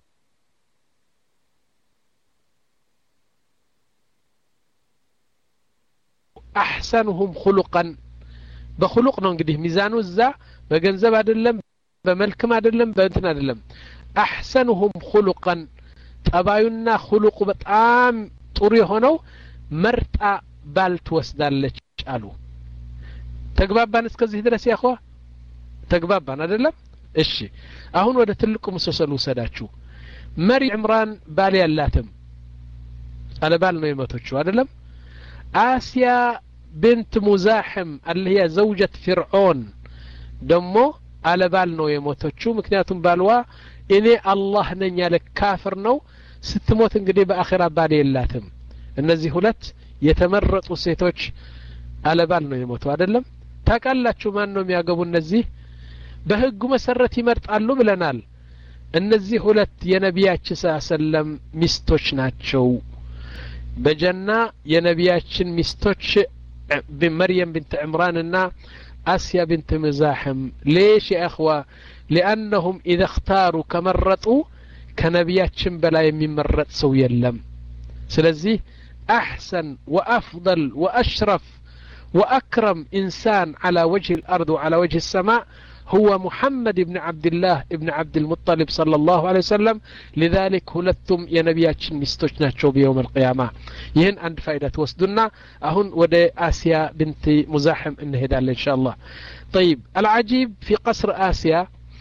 احسنهم خلقا بخلق ነው እንግዲህ ሚዛኑ እዛ በገንዘብ አይደለም በመልክም አይደለም በእንትን አይደለም احسنهم خلقا ጠባዩና خلቁ በጣም ጥሩ የሆነው መርጣ ባል ትወስዳለች አሉ ተግባባን እስከዚህ ድረስ ያخوا ተግባባን አይደለም እሺ አሁን ወደ ትልቁ መሰሰሉ ሰዳችሁ መሪ ዕምራን ባል ያላትም አለባል ነው የሞተችው አይደለም آسيا بنت مزاحم اللي هي زوجة فرعون دمو على بال نو يموتوچو مكنياتهم بالوا اني الله نኝ ያለ ካፍር ነው ስትሞት እንግዲህ በአኺራ ባል የላትም እነዚህ ሁለት የተመረጡ ሴቶች على بال ነው የሞቱ አይደለም ታቃላችሁ ማን ነው የሚያገቡ እነዚህ በህጉ መሰረት ይመርጣሉ ብለናል እነዚህ ሁለት የነቢያችን ሰለም ሚስቶች ናቸው በጀና የነቢያችን ሚስቶች بمريم بنت عمران እና آسيا بنت مزاحم ليش يا اخوة لانهم اذا اختاروا كمرطوا كنبياتችን بلا የሚመረጥ ሰው የለም ስለዚህ احسن وافضل واشرف واكرم انسان على وجه الارض وعلى وجه السماء هو محمد بن عبد الله ابن عبد المطلب صلى الله عليه وسلم لذلك ሁለቱም የነቢያችን ሚስቶች ናቸው በيوم القيامه ይህን አንድ ፋይዳ ተወስዱና አሁን ወደ آسيا بنت مزاحم እንሄዳለን ان شاء الله طيب العجيب في قصر آسيا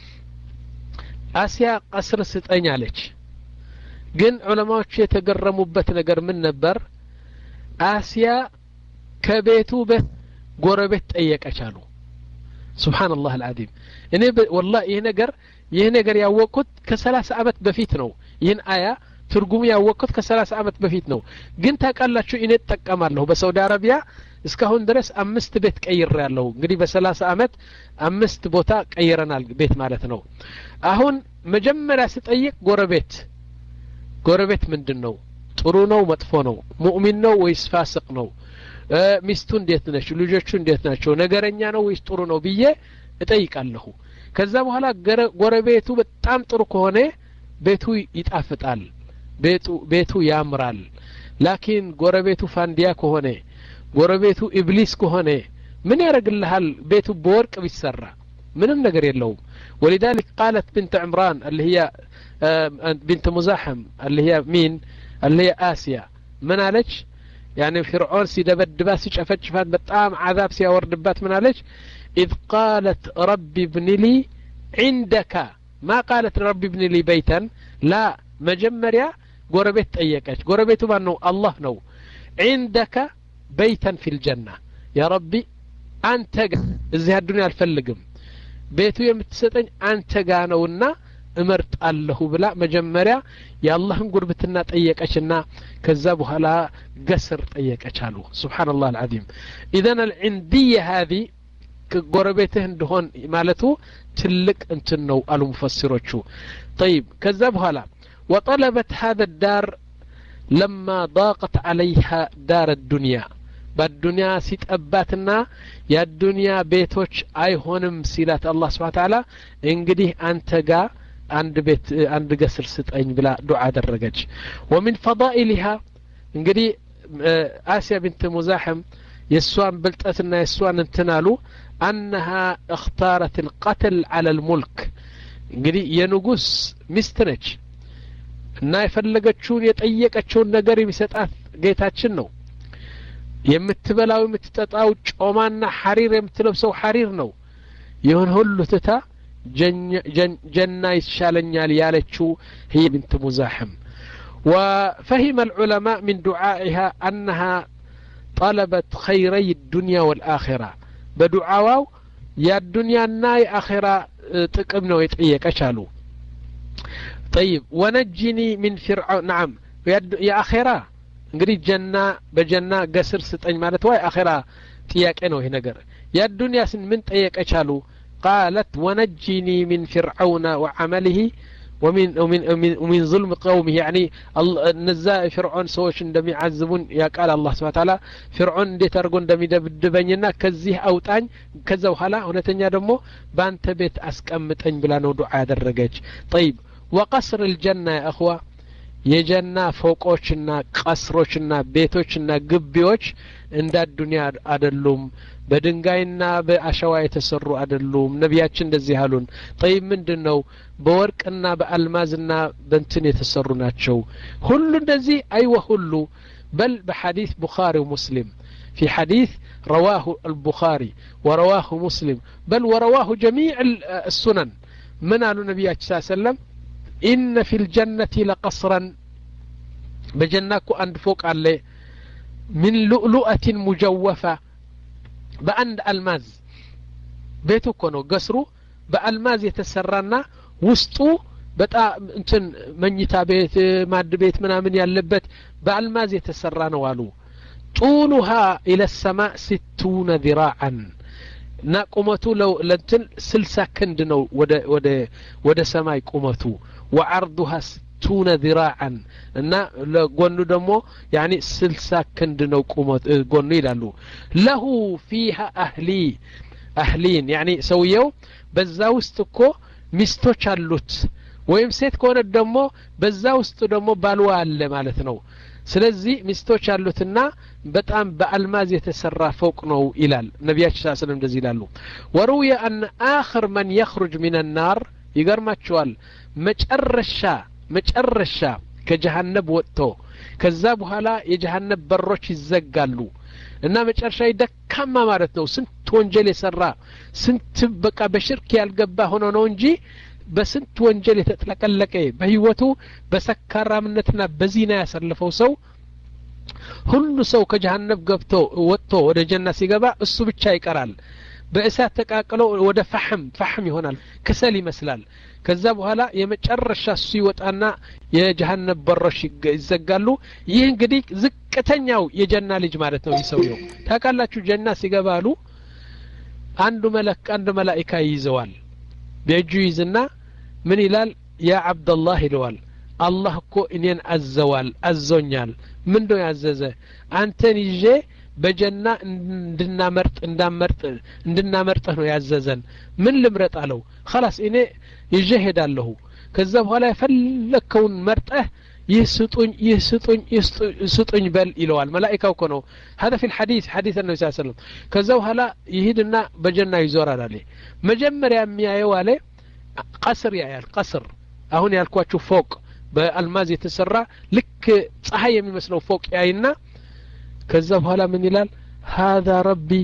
آسيا قصر ስጠኝ አለች ግን ዑለማዎች የተገረሙበት ነገር ምን ነበር آسيا ከቤቱ በጎረቤት ጠየቀች አሉ سبحان الله العظيم እኔ والله ይሄ ነገር ይሄ ነገር ያወቅኩት ከ30 አመት በፊት ነው ይሄን አያ ትርጉሙ ያወቅኩት ከ30 አመት በፊት ነው ግን ታቃላችሁ እኔ ተጠቀማለሁ በሳውዲ አረቢያ እስካሁን ድረስ አምስት ቤት ቀይሬያለሁ እንግዲህ በ30 አመት አምስት ቦታ ቀይረናል ቤት ማለት ነው አሁን መጀመሪያ ስጠይቅ ጎረቤት ጎረቤት ምንድነው ጥሩ ነው መጥፎ ነው ሙእሚን ነው ወይስ ፋሲቅ ነው ሚስቱ እንዴት ነች ልጆቹ እንዴት ናቸው ነገረኛ ነው ወይስ ጥሩ ነው ብዬ እጠይቃለሁ ከዛ በኋላ ጎረቤቱ በጣም ጥሩ ከሆነ ቤቱ ይጣፍጣል ቤቱ ቤቱ ያምራል ላኪን ጎረቤቱ ፋንዲያ ከሆነ ጎረቤቱ ኢብሊስ ከሆነ ምን ያረግልሃል ቤቱ በወርቅ ቢሰራ ምንም ነገር የለውም ولذلك قالت بنت عمران اللي هي بنت مزاحم اللي هي مين اللي هي آسيا من قالت يعني فرعون سيدبدبات سيشفجفات بطعام عذاب سيوردبات من قالت إذ قالت ربي ابن لي عندك ما قالت ربي ابن لي بيتا لا مجمريا قربت أيكاش قربتو بأنه الله نو عندك بيتا في الجنة يا ربي أنت إزي الدنيا الفلقم بيتو يمتسطن أنت قانونا امرت الله بلا مجمريا يا الله قربتنا طيقچنا كذا بኋላ قصر طيقچالو سبحان الله العظيم اذا العنديه هذه قربته እንደሆን ማለቱ ትልቅ እንትን ነው አሉ ሙፈሲሮቹ طيب كذا በኋላ وطلبت هذا الدار لما ضاقت عليها دار الدنيا بالدنيا ሲጠባትና የዱንያ ቤቶች አይሆንም ሲላት አላህ Subhanahu Wa Ta'ala እንግዲህ አንተ ጋር عند بيت عند قصر ستين بلا دعاء درجج ومن فضائلها انقدي آسيا بنت مزاحم يسوان بلتأتنا يسوان انتنالو أنها اختارت القتل على الملك انقدي ينقص مستنج نا يفلقتشون يتأيقتشون نقري بسطات قيتاتشنو يمتبلاو يمتتطاو ጮማና حرير يمتلبسو حرير نو يهون هلو تتا جنة يشالنيال يالتشو هي بنت مزاحم وفهم العلماء من دعائها أنها طلبت خيري الدنيا والآخرة بدعاو يا الدنيا الناي آخرة تقبنا ويتعيك أشالو طيب ونجني من فرعون نعم يا آخرة نقري جنة بجنة قصر ستأني مالت واي آخرة تياك انو هنا قر يا الدنيا سن من تعيك أشالو قالت ونجني من فرعون وعمله ومن ومن ومن, ومن ظلم قومه يعني النزاء فرعون سوش اندمي عذبون يا قال الله سبحانه وتعالى فرعون እንዴት አርጎ እንደሚደብድበኝና ከዚህ አውጣኝ ከዛ በኋላ ሁለተኛ ደግሞ ባንተ ቤት አስቀምጠኝ ብላ ነው ዱዓ ያደረገች طيب وقصر الجنة يا اخوة የጀና ፎቆችና ቀስሮችና ቤቶችና ግቢዎች እንደ ዱንያ አይደሉም በድንጋይና በአሸዋ የተሰሩ አይደሉም ነብያችን እንደዚህ አሉን طيب ምንድነው በወርቅና በአልማዝና በእንትን የተሰሩ ናቸው ሁሉ እንደዚህ አይወ ሁሉ بل بحديث بخاري ومسلم في حديث رواه البخاري ورواه مسلم بل ورواه جميع السنن من قالوا النبي صلى الله عليه وسلم إن في الجنة لقصرا بجناكو عند فوق عليه من لؤلؤة مجوفة بأند ألماز بيتو كونو قصرو بألماز يتسرنا وسطو بتا انتن منيتا بيت ماد بيت منامن يالبت بألماز يتسرنا والو طولها إلى السماء ستون ذراعا ناقومتو لو لنتن سلسا كندنو ودا ودا ودا سماي قومتو وعرضها ستون ذراعا እና ለጎኑ ደግሞ يعني سلسا كندنو قومت ጎኑ ይላሉ له فيها اهلي اهلين يعني ሰውየው በዛ ውስጥ እኮ ሚስቶች አሉት ወይም ሴት ከሆነ ደግሞ በዛ ውስጥ ደግሞ ባልዋ አለ ማለት ነው ስለዚህ ሚስቶች አሉትና በጣም በአልማዝ የተሰራ ፎቅ ነው ይላል ነብያችን ሰለላሁ ዐለይሂ ወሰለም እንደዚህ ይላሉ ወሩየ አን አኺር ማን يخرج من النار ይገርማቸዋል መጨረሻ መጨረሻ ከጀሃነም ወጥቶ ከዛ በኋላ የጀሃነም በሮች ይዘጋሉ እና መጨረሻ ይደካማ ማለት ነው ስንት ወንጀል የሰራ ስንት በቃ በሽርክ ያልገባ ሆኖ ነው እንጂ በስንት ወንጀል የተጠለቀለቀ በህይወቱ በሰካራምነትና በዚና ያሰለፈው ሰው ሁሉ ሰው ከጀሃነም ገብቶ ወጥቶ ወደ ጀና ሲገባ እሱ ብቻ ይቀራል በእሳት ተቃቅሎ ወደ ፈህም ፈህም ይሆናል ከሰል ይመስላል ከዛ በኋላ የመጨረሻ እሱ ይወጣና የጀሃነም በሮች ይዘጋሉ ይህ እንግዲህ ዝቅተኛው የጀና ልጅ ማለት ነው ይሰውየው ታቃላችሁ ጀና ሲገባሉ አንዱ መለክ አንዱ መላእክት ይዘዋል በእጁ ይዝና ምን ይላል ያ አብዱላህ ይለዋል አላህ እኮ እኔን አዘዋል አዞኛል ምንድነው ያዘዘ አንተን ይዤ በጀና እንድናመርጥ እንዳመርጥ እንድናመርጥ ነው ያዘዘን ምን ልምረጥ አለው خلاص እኔ ይዤ ሄዳለሁ ከዛ በኋላ የፈለከውን መርጠህ ይስጡኝ ይስጡኝ ይስጡኝ በል ይለዋል መላእክቱ እኮ ነው هذا في الحديث حديث النبي صلى الله عليه وسلم ከዛ በኋላ ይሄድና በጀና ይዞራል አለ መጀመሪያ የሚያየው አለ ቀስር ያያል ቀስር አሁን ያልኳችሁ ፎቅ በአልማዝ የተሰራ ልክ ፀሐይ የሚመስለው ፎቅ ያይና ከዛ በኋላ ምን ይላል هذا ربي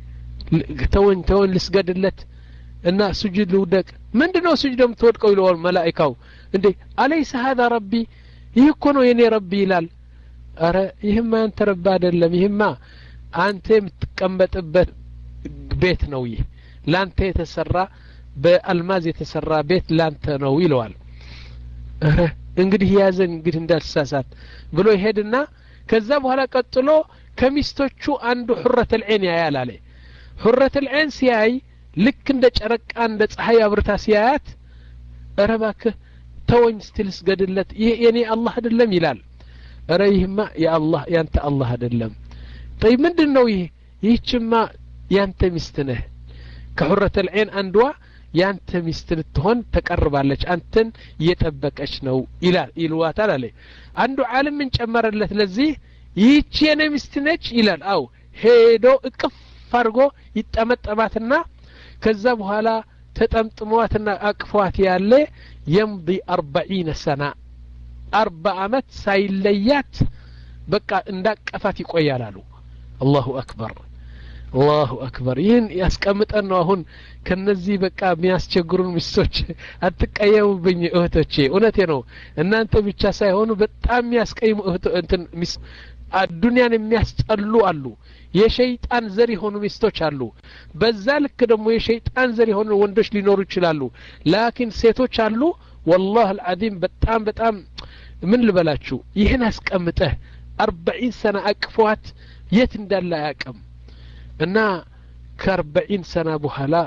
ተወን ተወን ልስገድለት እና ስጁድ ልውደቅ ምንድነው ስጁድም ተወድቀው ይለዋል መላእክቱ እንዴ አለይሰ هذا ربي ይህ እኮ ነው የኔ ረቢ ይላል አረ ይህማ አንተ ረብ አይደለም ይህማ አንተ የምትቀመጥበት ቤት ነው ይህ ላንተ የተሰራ በአልማዝ የተሰራ ቤት ላንተ ነው ይለዋል አረ እንግዲህ ያዘን እንግዲህ እንዳልሳሳት ብሎ ይሄድና ከዛ በኋላ ቀጥሎ ከሚስቶቹ አንዱ ሁረት العين ያያል አለ ሁረት العين ሲያይ ልክ እንደ ጨረቃ እንደ ፀሐይ አብርታ ሲያያት አረባከ ተወኝ ስትልስ ገድለት ይሄ የኔ አላህ አይደለም ይላል አረ ይህማ ያ አላህ ያንተ አላህ አይደለም طيب ምንድነው ይሄ ይህችማ ያንተ ሚስት ነህ ከሁረት العين አንዷ ያንተ ሚስት ልትሆን ተቀርባለች አንተን እየጠበቀች ነው ይላል ይልዋታል አለ አንዱ ዓለም ምን ጨመረለት ለዚህ ይህች የኔ ሚስት ነች ይላል አው ሄዶ እቅፍ አድርጎ ይጠመጠማትና ከዛ በኋላ ተጠምጥሟትና አቅፏት ያለ يمضي أربعين سنة أربع عامات ሳይለያት በቃ እንዳቀፋት ይቆያል አሉ الله أكبر الله أكبر ይህን ያስቀምጠን ነው አሁን ከነዚህ በቃ የሚያስቸግሩን ሚስቶች አትቀየሙብኝ እህቶቼ እውነቴ ነው እናንተ ብቻ ሳይሆኑ በጣም የሚያስቀይሙ እህቶ እንትን ሚስ ዱንያን የሚያስጠሉ አሉ የሸይጣን ዘር የሆኑ ሚስቶች አሉ በዛ ልክ ደግሞ የሸይጣን ዘር የሆኑ ወንዶች ሊኖሩ ይችላሉ ላኪን ሴቶች አሉ والله العظيم በጣም በጣም ምን ልበላችሁ ይሄን አስቀምጠህ أربعين سنة አቅፏት የት እንዳለ ያቀም እና ከ40 ሰና በኋላ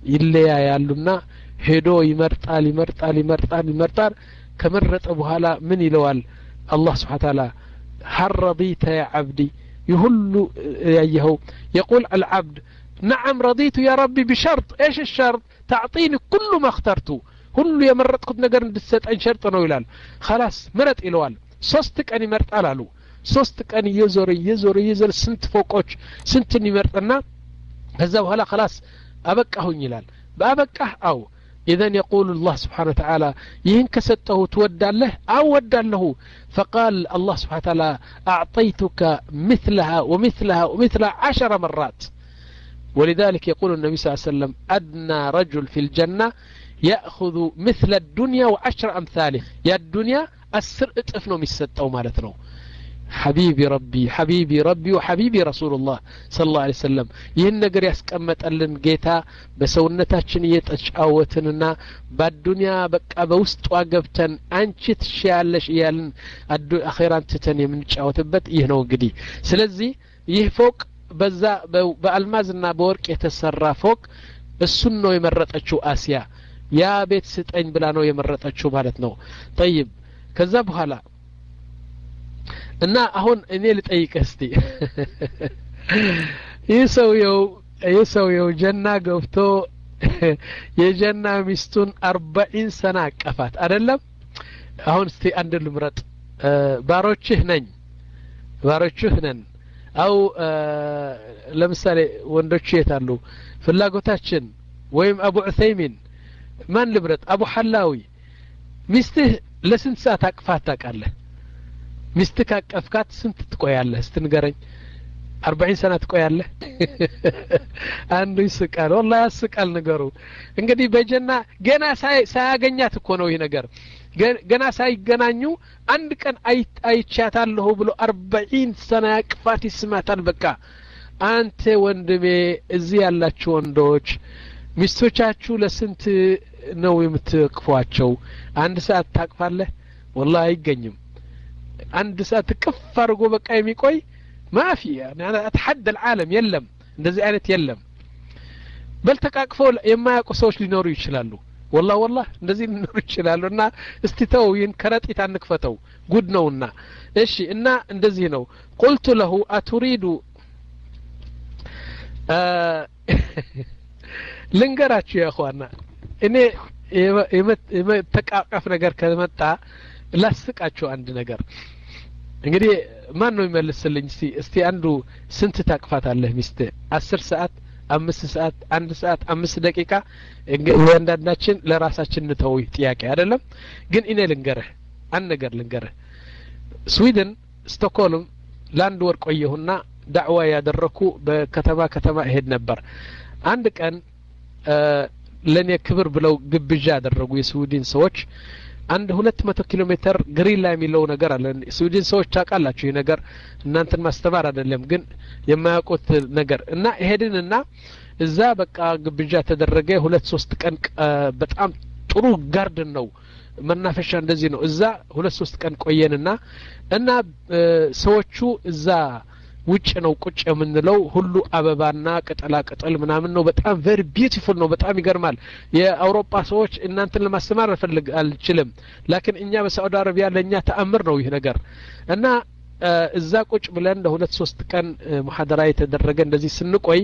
ይለያያሉና ሄዶ ይመርጣል ይመርጣል ይመርጣል ይመርጣል ከመረጠ በኋላ ምን ይለዋል አላህ Subhanahu Wa Ta'ala هل رضيت يا عبدي يهل يهو يقول العبد نعم رضيت يا ربي بشرط ايش الشرط تعطيني كل ما اخترته ሁሉ የመረጥኩት ነገር እንድትሰጠኝ ሸርጥ ነው ይላል خلاص ምረጥ ይለዋል ሶስት ቀን ይመርጣል አሉ ሶስት ቀን እየዞረ እየዞረ እየዞረ ስንት ፎቆች ስንትን ይመርጥና ከዛ በኋላ خلاص አበቃሁኝ ይላል ባበቃህ አው اذا يقول الله سبحانه وتعالى ይህን ከሰጠሁ ትወዳለህ አው ወዳለሁ فقال الله سبحانه وتعالى اعطيتك مثلها ومثلها ومثلها عشر مرات ولذلك يقول النبي صلى الله عليه وسلم ادنى رجل في الجنه ياخذ مثل الدنيا وعشر امثاله يا الدنيا السر اطف ነው የሚሰጠው ማለት ነው حبيبي ربي حبيبي ربي وحبيبي رسول الله صلى الله عليه وسلم ይህን ነገር ያስቀመጠልን ጌታ በሰውነታችን እየተጫወትንና በዱንያ በቃ በውስጧ ገብተን አንቺ ትሻለሽ ይያልን አዱ አኺራን ተተን የምንጫወትበት ይህ ነው እንግዲህ ስለዚህ ይህ ፎቅ በዛ በአልማዝና በወርቅ የተሰራ ፎቅ እሱን ነው የመረጠችው አሲያ ያ ቤት ስጠኝ ብላ ነው የመረጠችው ማለት ነው طيب ከዛ በኋላ እና አሁን እኔ ልጠይቅህ እስቲ ይሰውየው ይሰውየው ጀና ገብቶ የጀና ሚስቱን አርባዒን ሰና አቀፋት አይደለም አሁን እስቲ አንድ ልምረጥ ባሮችህ ነኝ ባሮችህ ነን አው ለምሳሌ ወንዶች የታሉ ፍላጎታችን ወይም አቡ ዑሰይሚን ማን ልብረጥ አቡ ሐላዊ ሚስትህ ለስንት ሰዓት አቅፋት ታውቃለህ ሚስትህ ካቀፍካት ስንት ትቆያለህ ስትንገረኝ አርባዒን ሰና ትቆያለህ አንዱ ይስቃል والله ያስቃል ነገሩ እንግዲህ በጀና ገና ሳያገኛት እኮ ነው ይሄ ነገር ገና ሳይገናኙ አንድ ቀን አይቻታለሁ ብሎ አርባዒን ሰና ያቅፋት ይስማታል በቃ አንተ ወንድሜ እዚህ ያላችሁ ወንዶች ሚስቶቻችሁ ለስንት ነው የምትቅፏቸው አንድ ሰዓት ታቅፋለህ والله አይገኝም አንድ ሰዓት ቅፍ አድርጎ በቃ የሚቆይ ማፊ يعني انا اتحدى العالم የለም እንደዚህ አይነት የለም በል ተቃቅፈው የማያውቁ ሰዎች ሊኖሩ ይችላሉ والله والله እንደዚህ ሊኖሩ ይችላሉና እስቲ ተው ይን ከረጢት አንክፈተው ጉድ ነውና እሺ እና እንደዚህ ነው قلت له اتريد ልንገራችሁ يا اخوانا እኔ የመተቃቀፍ ነገር ከመጣ ላስቃችሁ አንድ ነገር እንግዲህ ማን ነው ይመልስልኝ እስቲ እስቲ አንዱ ስንት ታቅፋታለህ ሚስት አስር ሰዓት አምስት ሰዓት አንድ ሰዓት አምስት ደቂቃ እንግዲህ ለራሳችን እንተው ጥያቄ አይደለም ግን እኔ ልንገርህ አንድ ነገር ልንገርህ ስዊድን ስቶክሆልም ላንድ ወር ቆየሁና ዳዕዋ ያደረኩ በከተማ ከተማ እሄድ ነበር አንድ ቀን ለኔ ክብር ብለው ግብዣ ያደረጉ የስዊድን ሰዎች አንድ ሁለት መቶ ኪሎ ሜትር ግሪንላ የሚለው ነገር አለ ስዊድን ሰዎች ታውቃላችሁ ይሄ ነገር እናንተን ማስተማር አይደለም ግን የማያውቁት ነገር እና ሄድንና እዛ በቃ ግብዣ ተደረገ ሁለት ሶስት ቀን በጣም ጥሩ ጋርደን ነው መናፈሻ እንደዚህ ነው እዛ ሁለት ሶስት ቀን ቆየንና እና ሰዎቹ እዛ ውጭ ነው ቁጭ የምንለው ሁሉ አበባና ቅጠላ ቅጠል ምናምን ነው በጣም very beautiful ነው በጣም ይገርማል የአውሮፓ ሰዎች እናንተን ለማስተማር ፈልግ አልችልም ላኪን እኛ በሳዑዲ አረቢያ ለኛ ተአምር ነው ይሄ ነገር እና እዛ ቁጭ ብለን ለሁለት ሶስት ቀን ሙሐደራ የተደረገ እንደዚህ ስንቆይ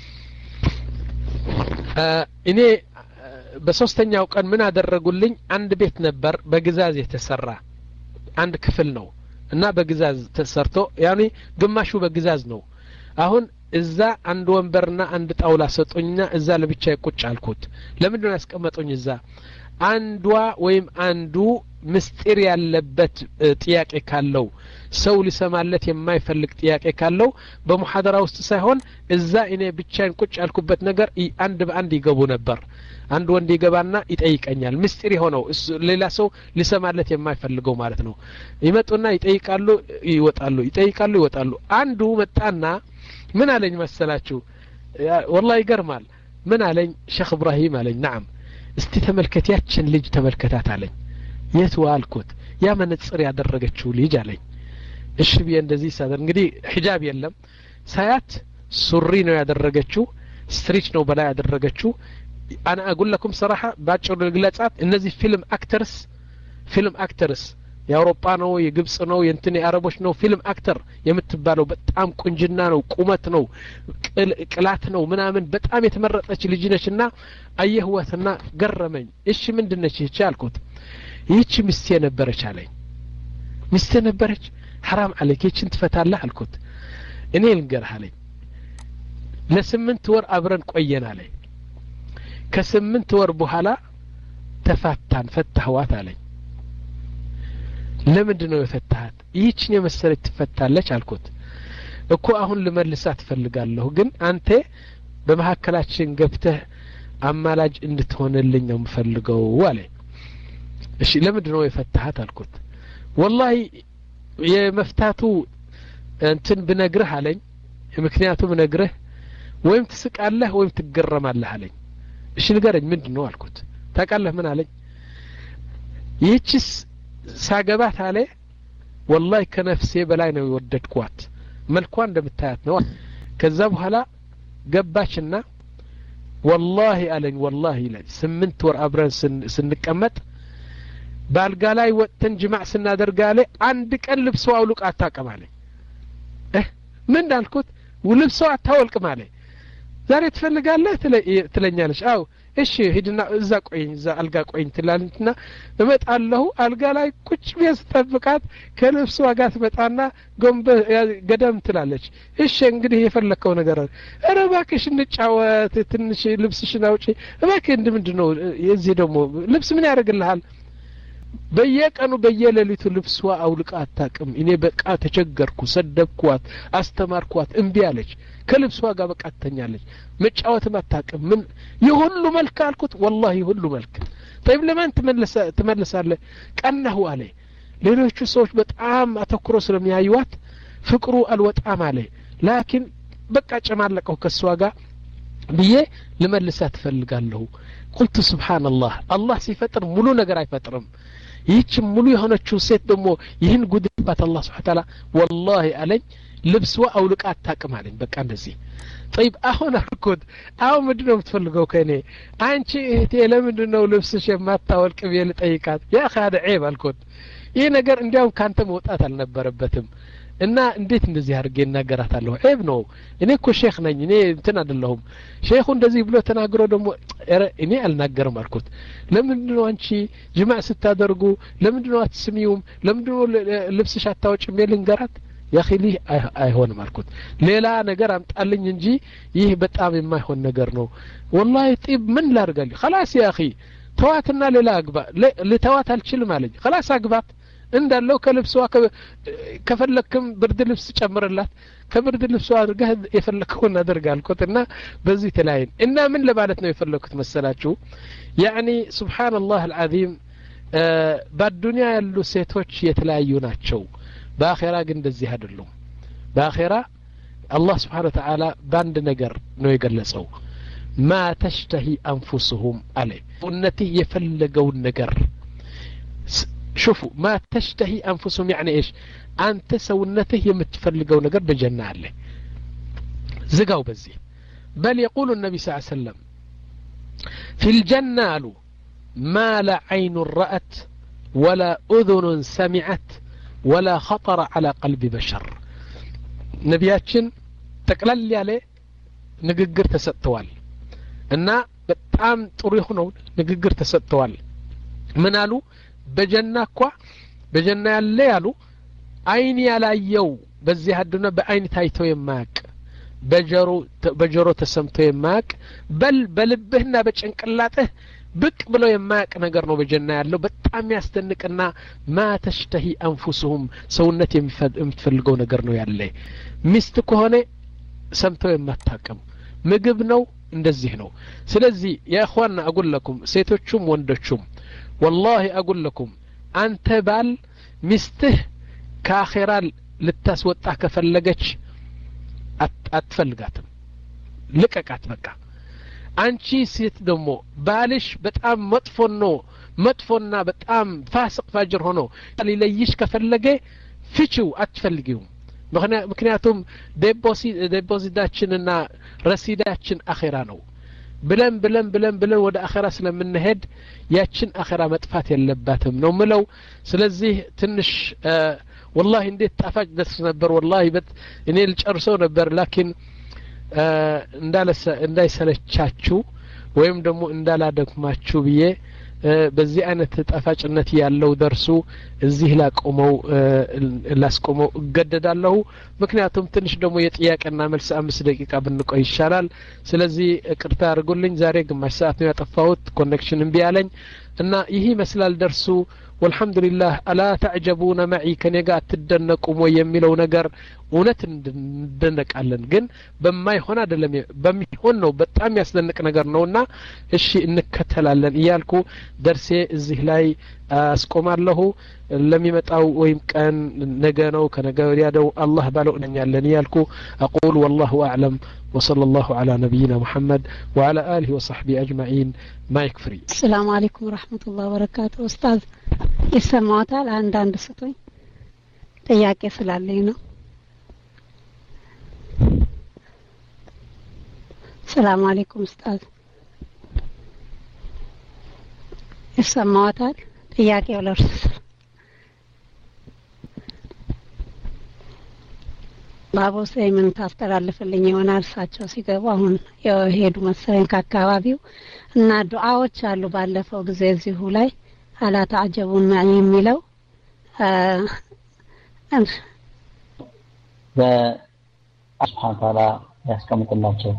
እኔ በሶስተኛው ቀን ምን አደረጉልኝ አንድ ቤት ነበር በግዛዝ የተሰራ አንድ ክፍል ነው እና በግዛዝ ተሰርቶ ያኒ ግማሹ በግዛዝ ነው አሁን እዛ አንድ ወንበርና አንድ ጣውላ ሰጡኝና እዛ ለብቻ ይቁጭ አልኩት ለምን ነው ያስቀመጡኝ እዛ አንዷ ወይም አንዱ ምስጢር ያለበት ጥያቄ ካለው ሰው ሊሰማለት የማይፈልግ ጥያቄ ካለው በሙሐደራ ውስጥ ሳይሆን እዛ እኔ ብቻዬን ቁጭ ያልኩበት ነገር አንድ በአንድ ይገቡ ነበር አንድ ወንድ ይገባና ይጠይቀኛል ምስጢር የሆነው ሌላ ሰው ሊሰማለት የማይፈልገው ማለት ነው ይመጡና ይጠይቃሉ ይወጣሉ ይጠይቃሉ ይወጣሉ አንዱ መጣና ምን አለኝ መሰላችሁ والله ይገርማል ምን አለኝ ሼክ ኢብራሂም አለኝ نعم እስቲ ተመልከት ያችን ልጅ ተመልከታት አለኝ የት ዋልኩት ያ መነጽር ያደረገችው ልጅ አለኝ እሺ ቢየ እንደዚህ ሳደር እንግዲህ ሒጃብ የለም ሳያት ሱሪ ነው ያደረገችው ስትሪች ነው በላይ ያደረገችው أنا أقول لكم صراحة باچر الجلسات እነዚህ ፊልም አክተርስ ፊልም አክተርስ የአውሮፓ ነው የግብጽ ነው የእንትን የአረቦች ነው ፊልም አክተር የምትባለው በጣም ቁንጅና ነው ቁመት ነው ቅላት ነው ምናምን በጣም የተመረጠች ልጅ ነችና አየህዋትና ገረመኝ እሺ ምንድነች ይቺ አልኩት ይቺ ሚስቴ ነበረች አለኝ ሚስቴ ነበረች حرام عليك ይቺን ትፈታለህ አልኩት እኔ ልንገርህ አለኝ ለስምንት ወር አብረን ቆየን አለኝ ከስምንት ወር በኋላ ተፋታን ፈታህዋት አለኝ ለምንድን ነው የፈታሃት ይህችን የመሰለች ትፈታለች አልኩት እኮ አሁን ልመልሳት ፈልጋለሁ ግን አንተ በመሐከላችን ገብተህ አማላጅ እንድትሆንልኝ ነው የምፈልገው አለኝ እሺ ለምንድን ነው የፈታሃት አልኩት والله የመፍታቱ እንትን ብነግርህ አለኝ ምክንያቱም ብነግርህ ወይም ትስቃለህ ወይም ትገረማለህ አለኝ እሺ ንገረኝ ምንድነው አልኩት ታውቃለህ ምን አለኝ ይህችስ ሳገባት አለ والله ከነፍሴ በላይ ነው የወደድኳት መልኳን እንደምታያት ነው ከዛ በኋላ ገባችና والله አለኝ والله ይላል ስምንት ወር አብረን ስንቀመጥ ባልጋ ላይ ወጥተን ጅማዕ ስናደርጋለ አንድ ቀን ልብሷ አውልቃ አታቀማለኝ እህ ምን እንዳልኩት ልብሷ አታወልቅም አለኝ ዛሬ ትፈልጋለህ ትለኛለሽ አው እሺ ሂድና እዛ ቆይኝ እዛ አልጋ ቆይኝ ትላለችና እመጣለሁ አልጋ ላይ ቁጭ ቢያስጠብቃት ከልብሷ ጋር ትመጣና ጎንበ ገደም ትላለች እሺ እንግዲህ የፈለከው ነገር አረ እባክሽ እንጫወት ትንሽ ልብስሽን አውጪ እባክህ እንደምንድነው የዚህ ደግሞ ልብስ ምን ያደርግልሃል በየቀኑ በየሌሊቱ ልብሷ አውልቃ አታቅም እኔ በቃ ተቸገርኩ ሰደብኳት አስተማርኳት እምቢ አለች ከልብሷ ጋር በቃ ተኛለች መጫወትም አታቅም ምን የሁሉ መልክ አልኩት والله ሁሉ መልክ طيب ለማን ተመለሰ ተመለሳለ ቀናሁ አለ ሌሎቹ ሰዎች በጣም አተኩሮ ስለሚያዩዋት ፍቅሩ አልወጣም አለ ላኪን በቃ ጨማለቀው ከሷ ጋር ብዬ ለመልሳት ፈልጋለሁ قلت سبحان الله الله ሲፈጥር ሙሉ ነገር አይፈጥርም ይህች ሙሉ የሆነችው ሴት ደግሞ ይህን ጉድባት አላህ Subhanahu Wa Ta'ala والله አለኝ ልብስዋ አውልቃ አታቅማለኝ በቃ እንደዚህ طيب አሁን አልኩት አሁን ምንድነው የምትፈልገው ከኔ አንቺ እህቴ ለምንድነው ልብስሽ የማታወልቅ ቢል ጠይቃት ያ ኻደ ዒብ አልኩት ይሄ ነገር እንዲያው ካንተ መውጣት አልነበረበትም እና እንዴት እንደዚህ አድርጌ እናገራታለሁ ዒብ ነው እኔ እኮ ሼክ ነኝ እኔ እንትን አይደለሁም ሼኹ እንደዚህ ብሎ ተናግሮ ደግሞ እኔ አልናገርም አልኩት ለምንድነው አንቺ ጅማዕ ስታደርጉ ለምንድነው አትስሚውም ለምንድነው ልብስሽ አታወጭም ይልንገራት ያኺሊ አይሆንም አልኩት ሌላ ነገር አምጣልኝ እንጂ ይህ በጣም የማይሆን ነገር ነው والله طيب ምን ላርጋለሁ خلاص يا اخي ተዋትና ሌላ አግባ ለተዋት አልችልም አለኝ خلاص አግባት እንዳለው ከልብሷ ከፈለክም ብርድ ልብስ ጨምርላት ከብርድ ልብሷ አድርገህ የፈለከውን አድርጋልኩትና በዚህ ተላይን እና ምን ለማለት ነው የፈለኩት መሰላችሁ يعني سبحان الله العظيم በዱንያ ያሉ ሴቶች የተለያዩ ናቸው በአኺራ ግን እንደዚህ አይደሉም በአኺራ አላህ Subhanahu Wa Ta'ala ባንድ ነገር ነው የገለጸው ما تشتهي انفسهم عليه ونتي يفلقوا النجر شوفوا ما تشتهي انفسهم يعني ايش انت سونته يمتفلقوا نجر بجنة عليه زقوا بزي بل يقول النبي صلى الله عليه وسلم في الجنة ما لا عين رأت ولا أذن سمعت ولا خطر على قلب بشر نبياتشن تقلل عليه نققر تسطوال እና በጣም ጥሩ የሆነው ንግግር ተሰጥቷል ምን አሉ በጀና እኮ በጀና ያለ ያሉ አይን ያላየው በዚህ አዱና በአይን ታይቶ የማያቅ በጀሮ በጀሮ ተሰምቶ የማያቅ በል በልብህና በጭንቅላትህ ብቅ ብሎ የማያቅ ነገር ነው በጀና ያለው በጣም ያስተንቅና ما تشتهي انفسهم ሰውነት የምትፈልገው ነገር ነው ያለ ሚስት ከሆነ ሰምቶ የማታቀም ምግብ ነው እንደዚህ ነው ስለዚህ ያ اخواننا اقول لكم ሴቶቹም ወንዶቹም والله اقول لكم አንተ ባል ሚስትህ ከአኺራ ልታስወጣ ከፈለገች አትፈልጋትም ልቀቃት በቃ አንቺ ሴት ደግሞ ባልሽ በጣም መጥፎ ነው መጥፎና በጣም ፋስቅ ፋጅር ሆኖ ሊለይሽ ከፈለገ ፍቺው አትፈልጊውም ምክንያቱም ዴፖዚታችንና ረሲዳችን አኺራ ነው ብለን ብለን ብለን ብለን ወደ አኺራ ስለምንሄድ ያችን አኺራ መጥፋት የለባትም ነው ምለው ስለዚህ ትንሽ والله እንዴት ጣፋጭ ደስ ነበር والله በት እኔ ልጨርሰው ነበር ላኪን እንዳለሰ እንዳይሰለቻችሁ ወይም ደግሞ እንዳላደክማችሁ ብዬ በዚህ አይነት ጣፋጭነት ያለው ደርሱ እዚህ ላቆመው ላስቆመው እገደዳለሁ ምክንያቱም ትንሽ ደግሞ የጥያቄና መልስ አምስት ደቂቃ ብንቆይ ይሻላል ስለዚህ ቅርታ አድርጉልኝ ዛሬ ግማሽ ሰዓት ነው ያጠፋሁት ኮኔክሽን እምቢ አለኝ እና ይሄ መስላል ደርሱ والحمد لله الا تعجبون معي كنيغا تدنقوا مو የሚለው ነገር እውነት እንደነቃለን ግን በማይሆን አይደለም በሚሆን ነው በጣም ያስደንቅ ነገር ነውና እሺ እንከተላለን ይያልኩ ደርሴ እዚህ ላይ አስቆማለሁ ለሚመጣው ወይም ቀን ነገ ነው ከነገ ወዲያ ነው አላህ ባለው እንኛለን ይያልኩ اقول والله اعلم وصلى الله على نبينا محمد وعلى اله وصحبه اجمعين ما يكفري السلام عليكم ورحمه الله وبركاته استاذ ይሰማዎታል አንድ አንድ ስጡኝ ጥያቄ ስላለኝ ነው ሰላም አለይኩም ኡስታዝ ይሰማዎታል ጥያቄው ለርስ ባቦ ሰይምን ታስተላልፍልኝ ይሆናል እሳቸው ሲገቡ አሁን የሄዱ መሰለኝ ከአካባቢው እና ዱዓዎች አሉ ባለፈው ጊዜ እዚሁ ላይ አላ ተዓጀቡን ማን የሚለው አንድ በአስፋን ታላ ያስቀምጥላቸው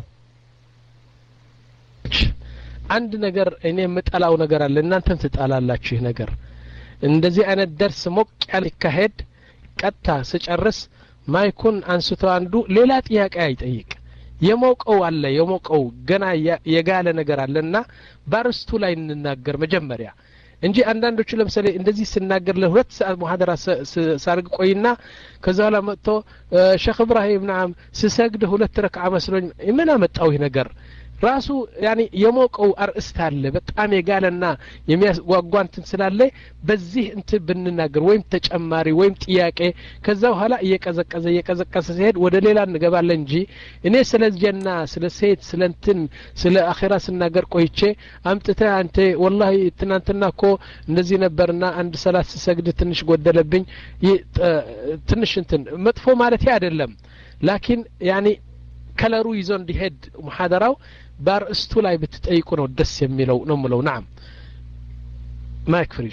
አንድ ነገር እኔ የምጠላው ነገር አለ እናንተም ትጣላላችሁ ነገር እንደዚህ አይነት ደርስ ሞቅ ያለ ከሄድ ቀጣ ስጨርስ ማይኩን አንስቶ አንዱ ሌላ ጥያቄ አይጠይቅ የሞቀው አለ የሞቀው ገና የጋለ ነገር አለና ባርስቱ ላይ እንናገር መጀመሪያ እንጂ አንዳንዶቹ ለምሳሌ እንደዚህ ሲናገር ለሁለት ሰዓት ሙሐደራ ሳርግ ቆይና ከዛላ መጥቶ ሼክ ኢብራሂም نعم ሲሰግድ ሁለት ረክዓ መስሎኝ ምን አመጣው ይሄ ነገር ራሱ ያኒ የሞቀው አርእስት አለ በጣም የጋለና የሚያጓጓንትን ስላለ በዚህ እንት ብንናገር ወይም ተጨማሪ ወይም ጥያቄ ከዛ በኋላ እየቀዘቀዘ እየቀዘቀዘ ሲሄድ ወደ ሌላ እንገባለን እንጂ እኔ ስለ ጀና ስለ ሴት ስለ እንትን ስለ አኺራ ስናገር ቆይቼ አምጥተ አንተ والله ትናንትና እኮ እንደዚህ ነበርና አንድ ሰላት ሲሰግድ ትንሽ ጎደለብኝ ትንሽ እንትን መጥፎ ማለት አይደለም ላኪን ያኒ ከለሩ ይዞ እንዲሄድ ሙሐደራው ባርስቱ ላይ ብትጠይቁ ነው ደስ የሚለው ነው ምለው نعم ما يكفي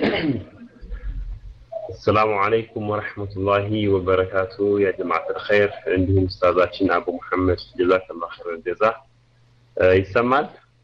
السلام عليكم ورحمة الله وبركاته يا جماعة الخير عندهم أستاذاتنا أبو محمد جزاك الله خير الجزاء يسمال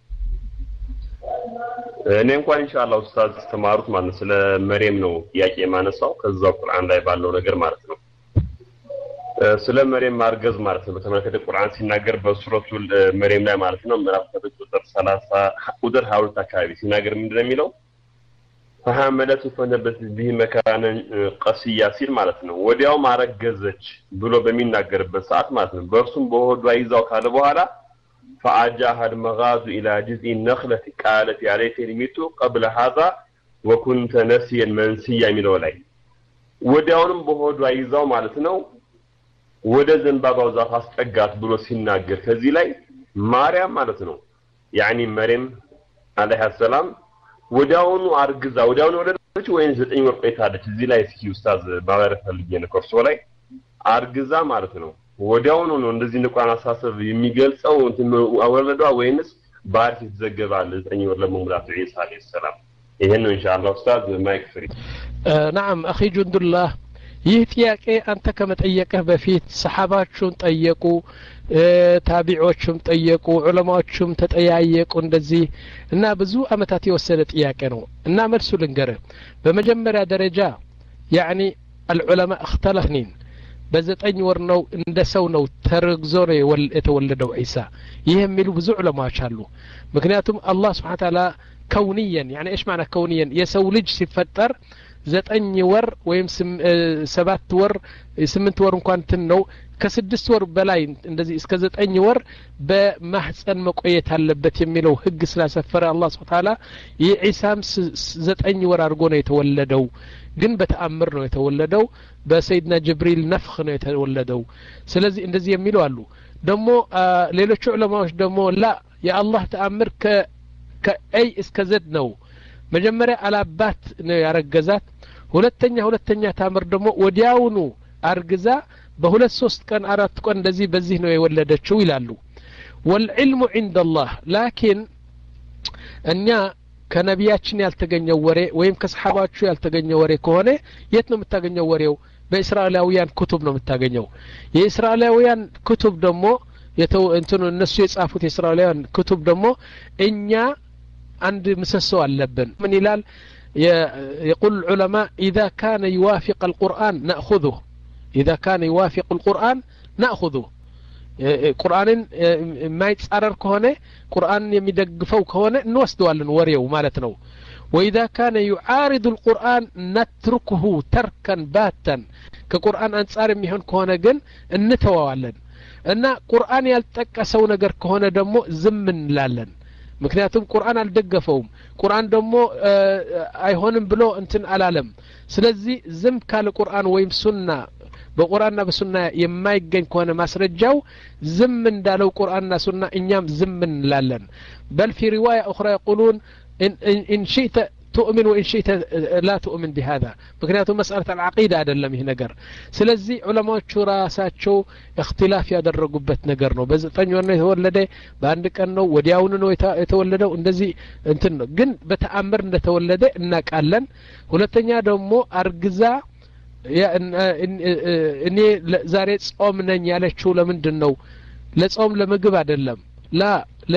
እኔ እንኳን ኢንሻአላህ ኡስታዝ ተማሩት ማለት ስለ መርየም ነው ያቄ ማነሳው ከዛው ቁርአን ላይ ባለው ነገር ማለት ነው ስለ መርየም ማርገዝ ማለት ነው በተመለከተ ቁርአን ሲናገር በሱረቱል መርየም ላይ ማለት ነው ምዕራፍ ቁጥር ሰላሳ ቁጥር ሃያ ሁለት አካባቢ ሲናገር ምንድነው የሚለው ፈሐመለቱ ፈነበት ቢሂ መካነ ቀሲያ ሲል ማለት ነው ወዲያው ማረገዘች ብሎ በሚናገርበት ሰዓት ማለት ነው በእርሱም በሆዷ ይዛው ካለ በኋላ فأجاها المغاض إلى جذع النخلة قالت يا ليتني مت قبل هذا وكنت نسيا منسيا የሚለው ላይ ወዲያውንም በሆዷ ይዛው ማለት ነው ወደ ዘንባባው ዛፍ አስጠጋት ብሎ ሲናገር ከዚህ ላይ ማርያም ማለት ነው ያኒ መርየም አለይሃ ሰላም ወዲያውኑ አርግዛ ወዲያውኑ ወለደች ወይስ ዘጠኝ ወር ቆይታለች እዚህ ላይ እስኪ ኡስታዝ ባባረ ፈልጌ ነው ኮርሶ ላይ አርግዛ ማለት ነው ወዲያውኑ ነው እንደዚህ ንቋን አሳሰብ የሚገልጸው እንትን ወለዷ ወይንስ ባርክ ይዘገባል ዘጠኝ ወር ለመሙላት ኢሳ አለይሂ ሰላም ይሄን ነው ኢንሻአላህ ኡስታዝ ማይክ ፍሪ نعم اخي جند الله ይህ ጥያቄ አንተ ከመጠየቅህ በፊት ሰሃባዎቹን ጠየቁ ታቢዖቹም ጠየቁ ዑለማዎቹም ተጠያየቁ እንደዚህ እና ብዙ አመታት የወሰደ ጥያቄ ነው እና መልሱ ልንገርህ በመጀመሪያ ደረጃ يعني العلماء اختلفوا በዘጠኝ ወር ነው እንደ ሰው ነው ተርግዞ ነው የተወለደው ኢሳ ይሄ የሚሉ ብዙ ዑለማዎች አሉ ምክንያቱም አላህ Subhanahu Wa Ta'ala كونيا يعني ايش معنى كونيا የሰው ልጅ ሲፈጠር ዘጠኝ ወር ወይም ሰባት ወር ስምንት ወር እንኳን ነው ከስድስት ወር በላይ እንደዚህ እስከ ዘጠኝ ወር በማህፀን መቆየት አለበት የሚለው ህግ ስላሰፈረ አላህ Subhanahu Wa Ta'ala የኢሳም ዘጠኝ ወር አድርጎ ነው የተወለደው ግን በተአምር ነው የተወለደው በሰይድና ጅብሪል ነፍኽ ነው የተወለደው ስለዚህ እንደዚህ የሚሉ አሉ ደሞ ሌሎች ዑለማዎች ደሞ ላ يا الله تأمر ك كأي اسكزد نو مجمرة على بات يارجزات ሁለተኛ ሁለተኛ ታምር ደግሞ ወዲያውኑ አርግዛ በሁለት ሶስት ቀን አራት ቀን እንደዚህ በዚህ ነው የወለደችው ይላሉ والعلم عند الله لكن እኛ ከነቢያችን ያልተገኘው ወሬ ወይም ከሰሃባዎቹ ያልተገኘው ወሬ ከሆነ የት ነው የምታገኘው ወሬው በእስራኤላውያን ኩቱብ ነው የምታገኘው የእስራኤላውያን ኩቱብ ደግሞ የተው እንትኑ እነሱ የጻፉት የእስራኤላውያን ኩቱብ ደግሞ እኛ አንድ ምሰሶ አለብን ምን ይላል يقول العلماء إذا كان يوافق القرآن نأخذه إذا كان يوافق القرآن نأخذه قرآن ما يتصرر كهونه قرآن يمدقفو كهونه نوسدوا لن وريو مالتنا وإذا كان يعارض القرآن نتركه تركا باتا كقرآن أنصار ميهون كهونه جن نتوالن أن قرآن يلتقسو نجر كهونه دمو زمن لالن ምክንያቱም ቁርአን አልደገፈውም ቁርአን ደግሞ አይሆንም ብሎ እንትን አላለም ስለዚህ ዝም ካለ ቁርአን ወይም ሱና በቁርአንና በሱና የማይገኝ ከሆነ ማስረጃው ዝም እንዳለው ቁርአንና ሱና እኛም ዝም እንላለን بل في روايه اخرى يقولون ان ان شئت تؤمن وان شئت لا تؤمن بهذا ምክንያቱም መስአለት العقيده አይደለም ይሄ ነገር ስለዚህ ዑለማዎቹ ራሳቸው اختلاف ያደረጉበት ነገር ነው በዘጠኝ ወር ነው የተወለደ በአንድ ቀን ነው ወዲያውኑ ነው የተወለደው እንደዚህ እንትን ነው ግን በተአምር እንደተወለደ እናቃለን ሁለተኛ ደግሞ አርግዛ እኔ ዛሬ ጾም ነኝ ያለችው ለምንድን ነው ለጾም ለምግብ አይደለም ላ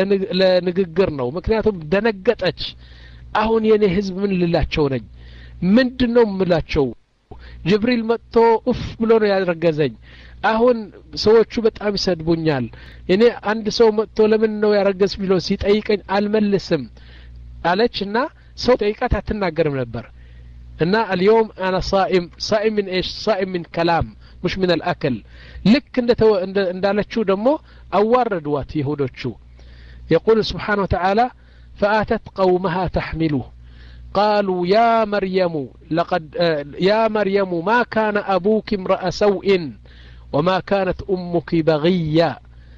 ለንግግር ነው ምክንያቱም ደነገጠች አሁን የኔ ህዝብ ምን ልላቸው ነኝ ምንድነው ምላቸው ጅብሪል መጥቶ ኡፍ ብሎ ነው ያረገዘኝ አሁን ሰዎቹ በጣም ይሰድቡኛል እኔ አንድ ሰው መጥቶ ለምን ነው ያረገዝ ብሎ ሲጠይቀኝ አልመልስም አለችና ሰው ጠይቃት አትናገርም ነበር እና اليوم انا صائم صائم من ايش صائم من كلام مش من الاكل لك እንዳለችው ደግሞ አዋረዷት ይሁዶቹ يقول سبحانه وتعالى فآتت قومها تحمله قالوا يا مريم لقد يا مريم ما كان أبوك امرأ سوء وما كانت أمك بغيا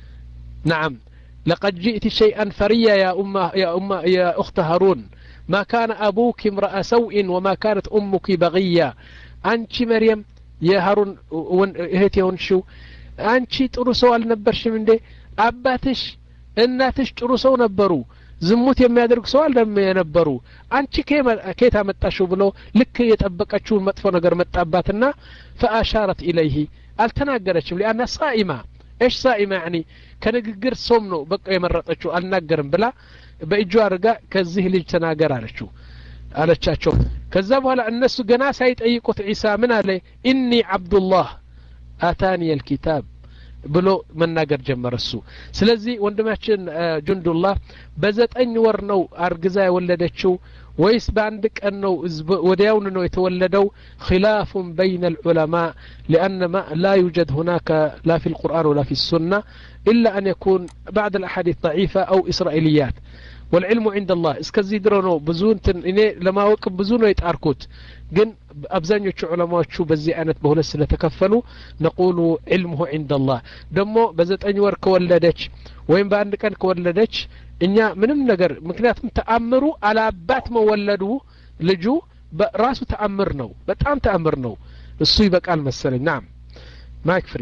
نعم لقد جئت شيئا فريا يا أم يا أم يا أخت هارون ما كان أبوك امرأ سوء وما كانت أمك بغيا أنت مريم يا هارون هتي ونشو أنت ترسو النبرش من دي أباتش እናትሽ ጥሩ ሰው ነበሩ ዝሙት የሚያደርግ ሰው አለም የነበሩ አንቺ ከየት አመጣሽው ብሎ ልክ የጠበቀችውን መጥፎ ነገር መጣባትና فاشارت اليه አልተናገረችም لان صائمه ايش صائمه يعني ከንግግር ጾም ነው በቃ የመረጠችው አልናገርም ብላ በእጇ አርጋ ከዚህ ልጅ ተናገር አለችው አለቻቸው ከዛ በኋላ እነሱ ገና ሳይጠይቁት ኢሳ ምን አለ ኢኒ አብዱላህ አታኒ الكتاب ብሎ መናገር ጀመረሱ ስለዚህ ወንድማችን ጁንዱላህ በዘጠኝ ወር ነው አርግዛ የወለደችው ወይስ በአንድ ቀን ነው ወዲያው ነው የተወለደው خلاف بين العلماء لان ما لا يوجد هناك لا في القرآن ولا في السنة الا ان يكون بعض الاحاديث ضعيفة او اسرائيليات والعلم عند الله እስከዚህ ድሮ ነው ብዙ እንትን እኔ ለማወቅ ብዙ ነው የጣርኩት ግን አብዛኞቹ ዑለማዎቹ በዚህ አይነት በሁለት ስለተከፈሉ نقول علمه عند الله ደሞ በዘጠኝ ወር ከወለደች ወይም በአንድ ቀን ከወለደች እኛ ምንም ነገር ምክንያቱም ተአምሩ አላባት መወለዱ ልጁ በራሱ ተአምር ነው በጣም ተአምር ነው እሱ ይበቃል መሰለኝ نعم ማይክ ፍሪ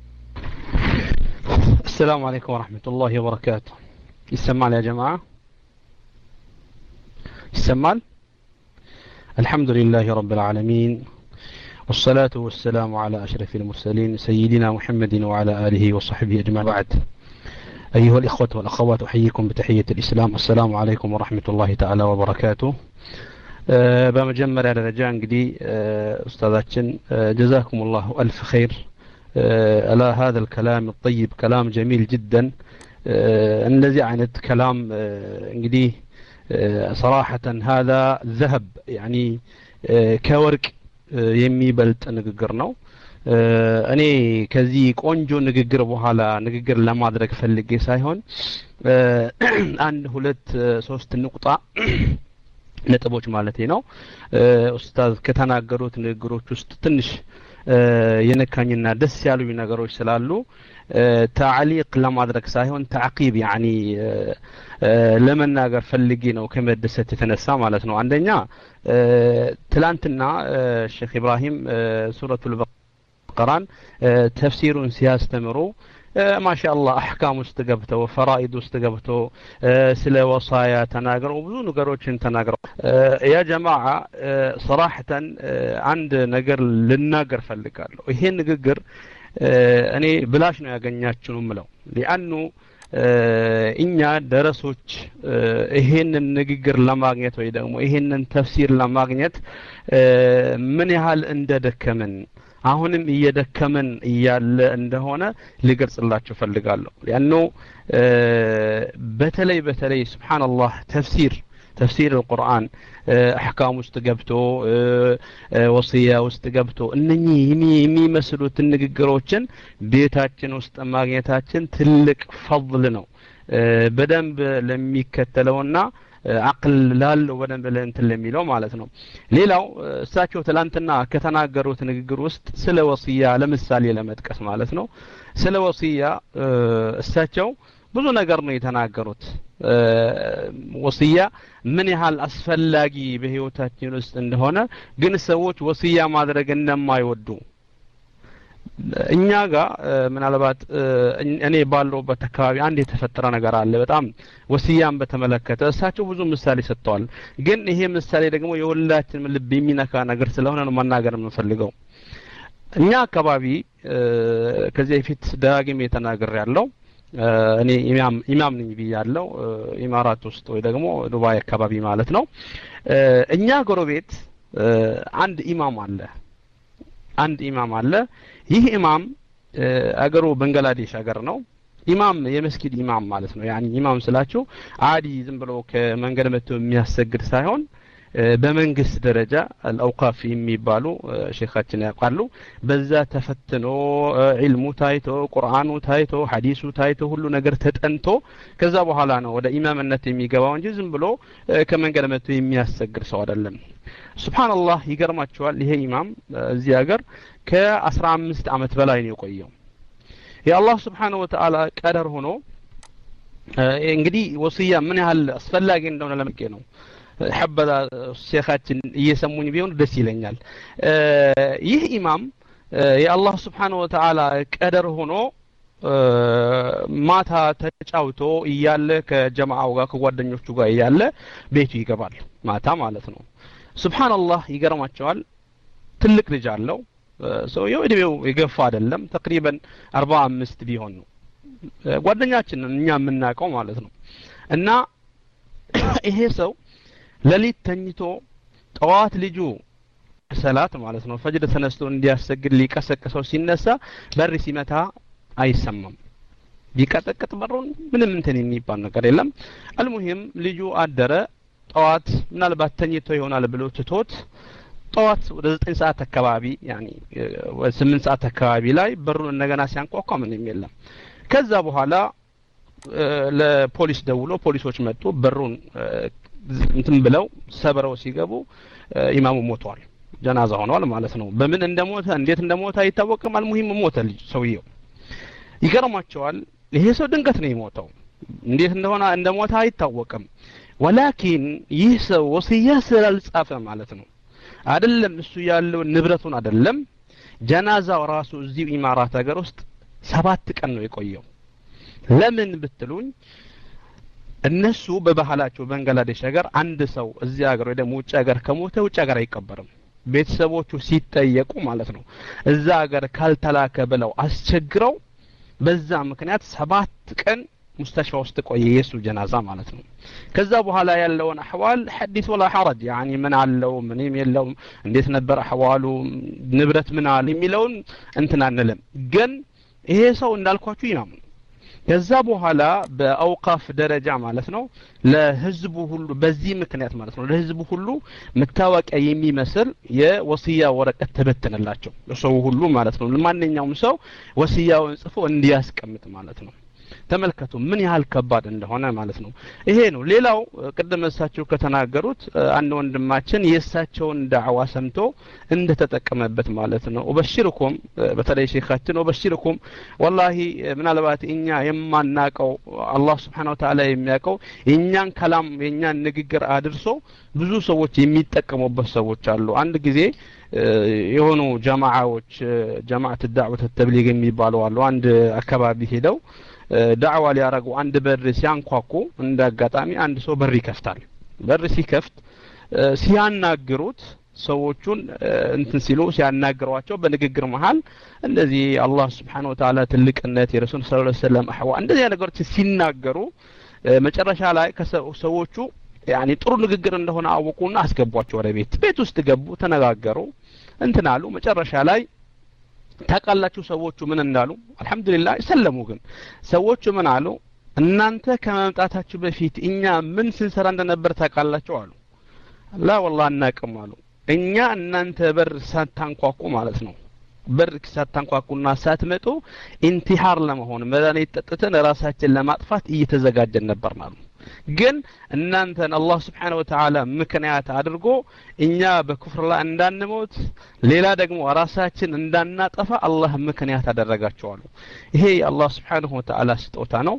السلام عليكم ورحمة الله وبركاته يسمع يا جماعة يسمع الحمد لله رب العالمين والصلاة والسلام على أشرف المرسلين سيدنا محمد وعلى آله وصحبه أجمعين بعد أيها الإخوة والأخوات أحييكم بتحية الإسلام السلام عليكم ورحمة الله تعالى وبركاته أه بمجمر على رجاء قدي أه أستاذاتشن أه جزاكم الله ألف خير أه على هذا الكلام الطيب كلام جميل جدا أه الذي عنت كلام أه قدي صراحة هذا ذهب يعني كورك يمي بلت نققر نو እኔ ከዚህ ቆንጆ ንግግር በኋላ ንግግር ለማድረግ ፈልጌ ሳይሆን አንድ ሁለት ሶስት ንቁጣ ነጥቦች ማለቴ ነው ኡስታዝ ከተናገሩት ንግግሮች ውስጥ ትንሽ የነካኝና ደስ ያሉኝ ነገሮች ስላሉ تعليق ለማድረግ ሳይሆን تعقيب يعني ለመናገር ፈልጌ ነው ከመደሰት የተነሳ ማለት ነው አንደኛ ትላንትና ሼክ ኢብራሂም ሱረቱል በቀራን ተፍሲሩን ሲያስተምሩ ما شاء الله احكام استغبته وفرائض استغبته ስለ ወሳያ ተናገሩ ብዙ ነገሮችን ተናገሩ يا جماعه صراحه አንድ ነገር ልናገር ፈልጋለሁ ይሄ ንግግር እኔ ብላሽ ነው ያገኛችሁ ነው ምለው لانه እኛ ደረሶች ይሄንን ንግግር ለማግኘት ወይ ደግሞ ይሄንን ተፍሲር ለማግኘት ምን ያህል እንደደከመን አሁንም እየደከመን እያለ እንደሆነ ልገልጽላችሁ ፈልጋለሁ لانه በተለይ በተለይ ሱብሃንአላህ ተፍሲር تفسير القرآن احكام استغبتو وصيه استغبتو انني يمي يمي مسلوت النغغروچن بيتاچن ውስጥ ማግኘታችን ትልቅ فضل ነው በደንብ ለሚከተለውና አቅል ላለው በደንብ ለእንትን ለሚለው ማለት ነው ሌላው እሳቸው ትላንትና ከተናገሩት ንግግር ውስጥ ስለ ወሲያ ለምሳሌ ለመጥቀስ ማለት ነው ስለ ወሲያ እሳቸው ብዙ ነገር ነው የተናገሩት ወሲያ ምን ያህል አስፈላጊ በህይወታችን ውስጥ እንደሆነ ግን ሰዎች ወሲያ ማድረግ እንደማይወዱ እኛ ጋር ምናልባት እኔ ባለውበት አካባቢ አንድ የተፈጠረ ነገር አለ በጣም ወሲያን በተመለከተ እሳቸው ብዙ ምሳሌ ሰጥተዋል ግን ይሄ ምሳሌ ደግሞ የሁላችንም ልብ የሚነካ ነገር ስለሆነ ነው መናገር የምፈልገው እኛ አካባቢ ከዚህ በፊት ዳግም የተናገር ያለው እኔ ኢማም ኢማም ነኝ ብያለሁ ኢማራት ውስጥ ወይ ደግሞ ዱባይ አካባቢ ማለት ነው እኛ ጎረቤት አንድ ኢማም አለ አንድ ኢማም አለ ይህ ኢማም አገሩ ባንግላዴሽ አገር ነው ኢማም የመስጊድ ኢማም ማለት ነው ያኒ ኢማም ስላችሁ አዲ ዝም ብሎ ከመንገድ መጥቶ የሚያሰግድ ሳይሆን በመንግስት ደረጃ አልአውቃፍ የሚባሉ ሼኻችን ያቋሉ በዛ ተፈትኖ ዒልሙ ታይቶ ቁርአኑ ታይቶ ሐዲሱ ታይቶ ሁሉ ነገር ተጠንቶ ከዛ በኋላ ነው ወደ ኢማምነት የሚገባው እንጂ ዝም ብሎ ከመንገድ መጥቶ የሚያሰግድ ሰው አይደለም ሱብሃንአላህ ይገርማችኋል ይሄ ኢማም እዚህ ሀገር ከ15 አመት በላይ ነው የቆየው የአላህ Subhanahu Wa Ta'ala ቀደር ሆኖ እንግዲህ ወሲያ ምን ያህል አስፈላጊ እንደሆነ ለምቄ ነው حبذا ሼኻችን እየሰሙኝ ቢሆን ደስ ይለኛል ይህ ኢማም የአላህ Subhanahu Wa Ta'ala ቀደር ሆኖ ማታ ተጫውቶ እያለ ከጀማዓው ጋር ከጓደኞቹ ጋር እያለ ቤቱ ይገባል ማታ ማለት ነው ሱብሃንአላህ ይገርማቸዋል ትልቅ ልጅ አለው ሰው የእድሜው የገፋ አይደለም ተقريبا አርባ አምስት ቢሆን ነው ጓደኛችን እኛ የምናቀው ማለት ነው እና ይሄ ሰው ለሊት ተኝቶ ጠዋት ልጁ ሰላት ማለት ነው ፈጅር ተነስቶ እንዲያሰግድ ሊቀሰቀሰው ሲነሳ በር ሲመታ አይሰማም ቢቀጠቅጥ በሩን ምንም እንትን የሚባል ነገር የለም አልሙሂም ልጁ አደረ ጠዋት ምናልባት ተኝቶ ይሆናል ብሎ ትቶት ጠዋት ወደ ዘጠኝ ሰዓት አካባቢ ያኒ ወደ ስምንት ሰዓት አካባቢ ላይ በሩን እንደገና ሲያንኳኳ ምንም የለም ከዛ በኋላ ለፖሊስ ደውሎ ፖሊሶች መጡ በሩን እንትን ብለው ሰበረው ሲገቡ ኢማሙ ሞቷል ጀናዛ ሆኗል ማለት ነው በምን እንደሞተ እንዴት እንደሞተ አይታወቅም አልሙሂም ሞተ ልጅ ሰውየው ይገርማቸዋል ይሄ ሰው ድንገት ነው የሞተው እንዴት እንደሆነ እንደሞተ አይታወቅም ولكن ይህ ሰው ወሲያ ስላልጻፈ ማለት ነው አይደለም እሱ ያለው ንብረቱን አይደለም ጀናዛው ራሱ እዚህ ኢማራት ሀገር ውስጥ ሰባት ቀን ነው የቆየው ለምን ብትሉኝ እነሱ በባህላቸው ባንግላዴሽ ሀገር አንድ ሰው እዚህ ሀገር ወይ ደግሞ ውጭ ሀገር ከሞተ ውጭ ሀገር አይቀበርም ቤተሰቦቹ ሲጠየቁ ማለት ነው እዛ ሀገር ካልተላከ ብለው አስቸግረው በዛ ምክንያት ሰባት ቀን مستشفى ውስጥ ቆየ የሱ ጀናዛ ማለት ነው ከዛ በኋላ ያለውን አህዋል ሐዲስ ወላ ሐረጅ يعني ምን አለው ምንም የለው እንዴት ነበር አህዋሉ ንብረት ምን አለ የሚለውን እንትን አንለም ግን ይሄ ሰው እንዳልኳችሁ ኢማም ከዛ በኋላ በአውቃፍ ደረጃ ማለት ነው ለህዝቡ ሁሉ በዚህ ምክንያት ማለት ነው ለህዝቡ ሁሉ መታወቂያ የሚመስል የወሲያ ወረቀት ተበተነላቸው ለሰው ሁሉ ማለት ነው ለማንኛውም ሰው ወሲያውን ጽፎ እንዲያስቀምጥ ማለት ነው ተመልከቱ ምን ያህል ከባድ እንደሆነ ማለት ነው ይሄ ነው ሌላው ቅድም እሳቸው ከተናገሩት አንድ ወንድማችን የእሳቸውን ዳዕዋ ሰምቶ እንደተጠቀመበት ማለት ነው ወበሽርኩም በተለይ ሼኻችን ወበሽርኩም والله ምናልባት እኛ የማናቀው አላህ Subhanahu Wa Ta'ala የሚያቀው የኛን ከላም የኛን ንግግር አድርሶ ብዙ ሰዎች የሚጠቀሙበት ሰዎች አሉ አንድ ጊዜ የሆኑ ጀማዓዎች ጀማዓት ዳዕወት ተብሊግ የሚባሉ አሉ አንድ አካባቢ ሄደው ዳዕዋ ሊያረጉ አንድ በር ሲያንኳኩ እንዳጋጣሚ አንድ ሰው በር ይከፍታል በር ሲከፍት ሲያናግሩት ሰዎቹን እንትን ሲሉ ሲያናግሯቸው በንግግር መሃል እንደዚህ አላህ Subhanahu Wa Ta'ala ትልቅነት የረሱል ሰለላሁ ዐለይሂ ወሰለም አህዋ እንደዚህ ነገሮች ሲናገሩ መጨረሻ ላይ ከሰዎቹ ያኒ ጥሩ ንግግር እንደሆነ አወቁና አስገቧቸው ወደ ቤት ቤት ውስጥ ገቡ ተነጋገሩ እንትናሉ መጨረሻ ላይ ታቃላችሁ ሰዎቹ ምን እንዳሉ አልহামዱሊላህ ሰለሙ ግን ሰዎቹ ምን አሉ እናንተ ከመምጣታችሁ በፊት እኛ ምን ስንሰራ እንደነበር ታቃላችሁ አሉ ላ والله አናቀም አሉ እኛ እናንተ በር ሳታንኳኩ ማለት ነው በር ሳታንኳኩና ሳትመጡ ኢንቲሃር ለመሆን መድኃኒት ጠጥተን ራሳችን ለማጥፋት እየተዘጋጀን ነበር ማለት ግን እናንተን አላህ Subhanahu Wa Ta'ala ምክንያት አድርጎ እኛ በኩፍር ላይ እንዳንሞት ሌላ ደግሞ ራሳችን እንዳናጠፋ አላህ ምክንያት አደረጋቸዋል ይሄ አላህ Subhanahu Wa Ta'ala ስጦታ ነው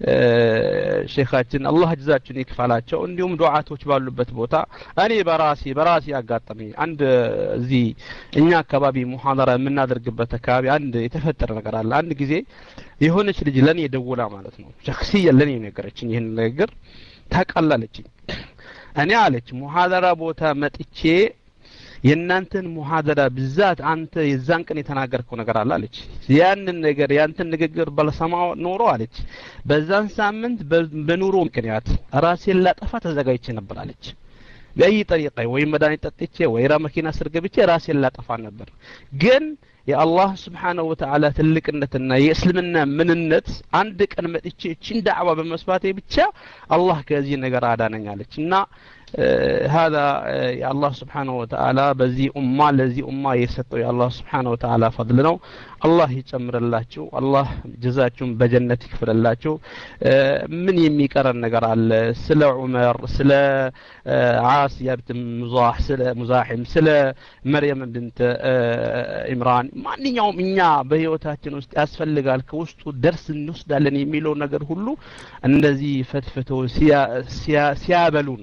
ሼኻችን አላህ ጀዛችሁን ይክፈላቸው እንዲሁም ዱዓቶች ባሉበት ቦታ እኔ በራሴ በራሴ ያጋጠመ አንድ እዚ እኛ አካባቢ ሙሐደራ የምናደርግበት አካባቢ አንድ የተፈጠረ ነገር አለ አንድ ጊዜ የሆነች ልጅ ለኔ ደውላ ማለት ነው ሸክሲያ ለኔ ነገረችኝ ይሄን ነገር ታቃላለችኝ እኔ አለች ሙሐደራ ቦታ መጥቼ የናንተን ሙሐደራ ብዛት አንተ የዛን ቀን የተናገርከው ነገር አለ አለች ያንን ነገር ያንተን ንግግር ባለሰማው ኖሮ አለች በዛን ሳምንት በኑሮ ምክንያት ራሴን ላጠፋ ተዘጋጅቼ ነበር አለች በአይ طريقه ወይ መድኃኒት ጠጥቼ ወይ ራ መኪና ስር ገብቼ ራሴን ላጠፋ ነበር ግን የአላህ Subhanahu Wa Ta'ala ትልቅነትና የእስልምና ምንነት አንድ ቀን መጥቼ እቺን ዳዕዋ በመስፋቴ ብቻ አላህ ከዚህ ነገር አዳነኛለች እና هذا يا الله سبحانه وتعالى بزي أمة لزي أمة يسطو يا الله سبحانه وتعالى فضلنا الله يجمر اللهجو الله جزاكم بجنة يكفر اللهجو من يمي كرن نقر على سلا عمر سلا عاصية بنت مزاح سلا مزاحم سلا مريم بنت إمران ما نيوم إنيا بهيوتاتين أسفل لقال كوستو درس النص دالن يميلو نقر هلو الذي فتفتو سيا سيا سيابلون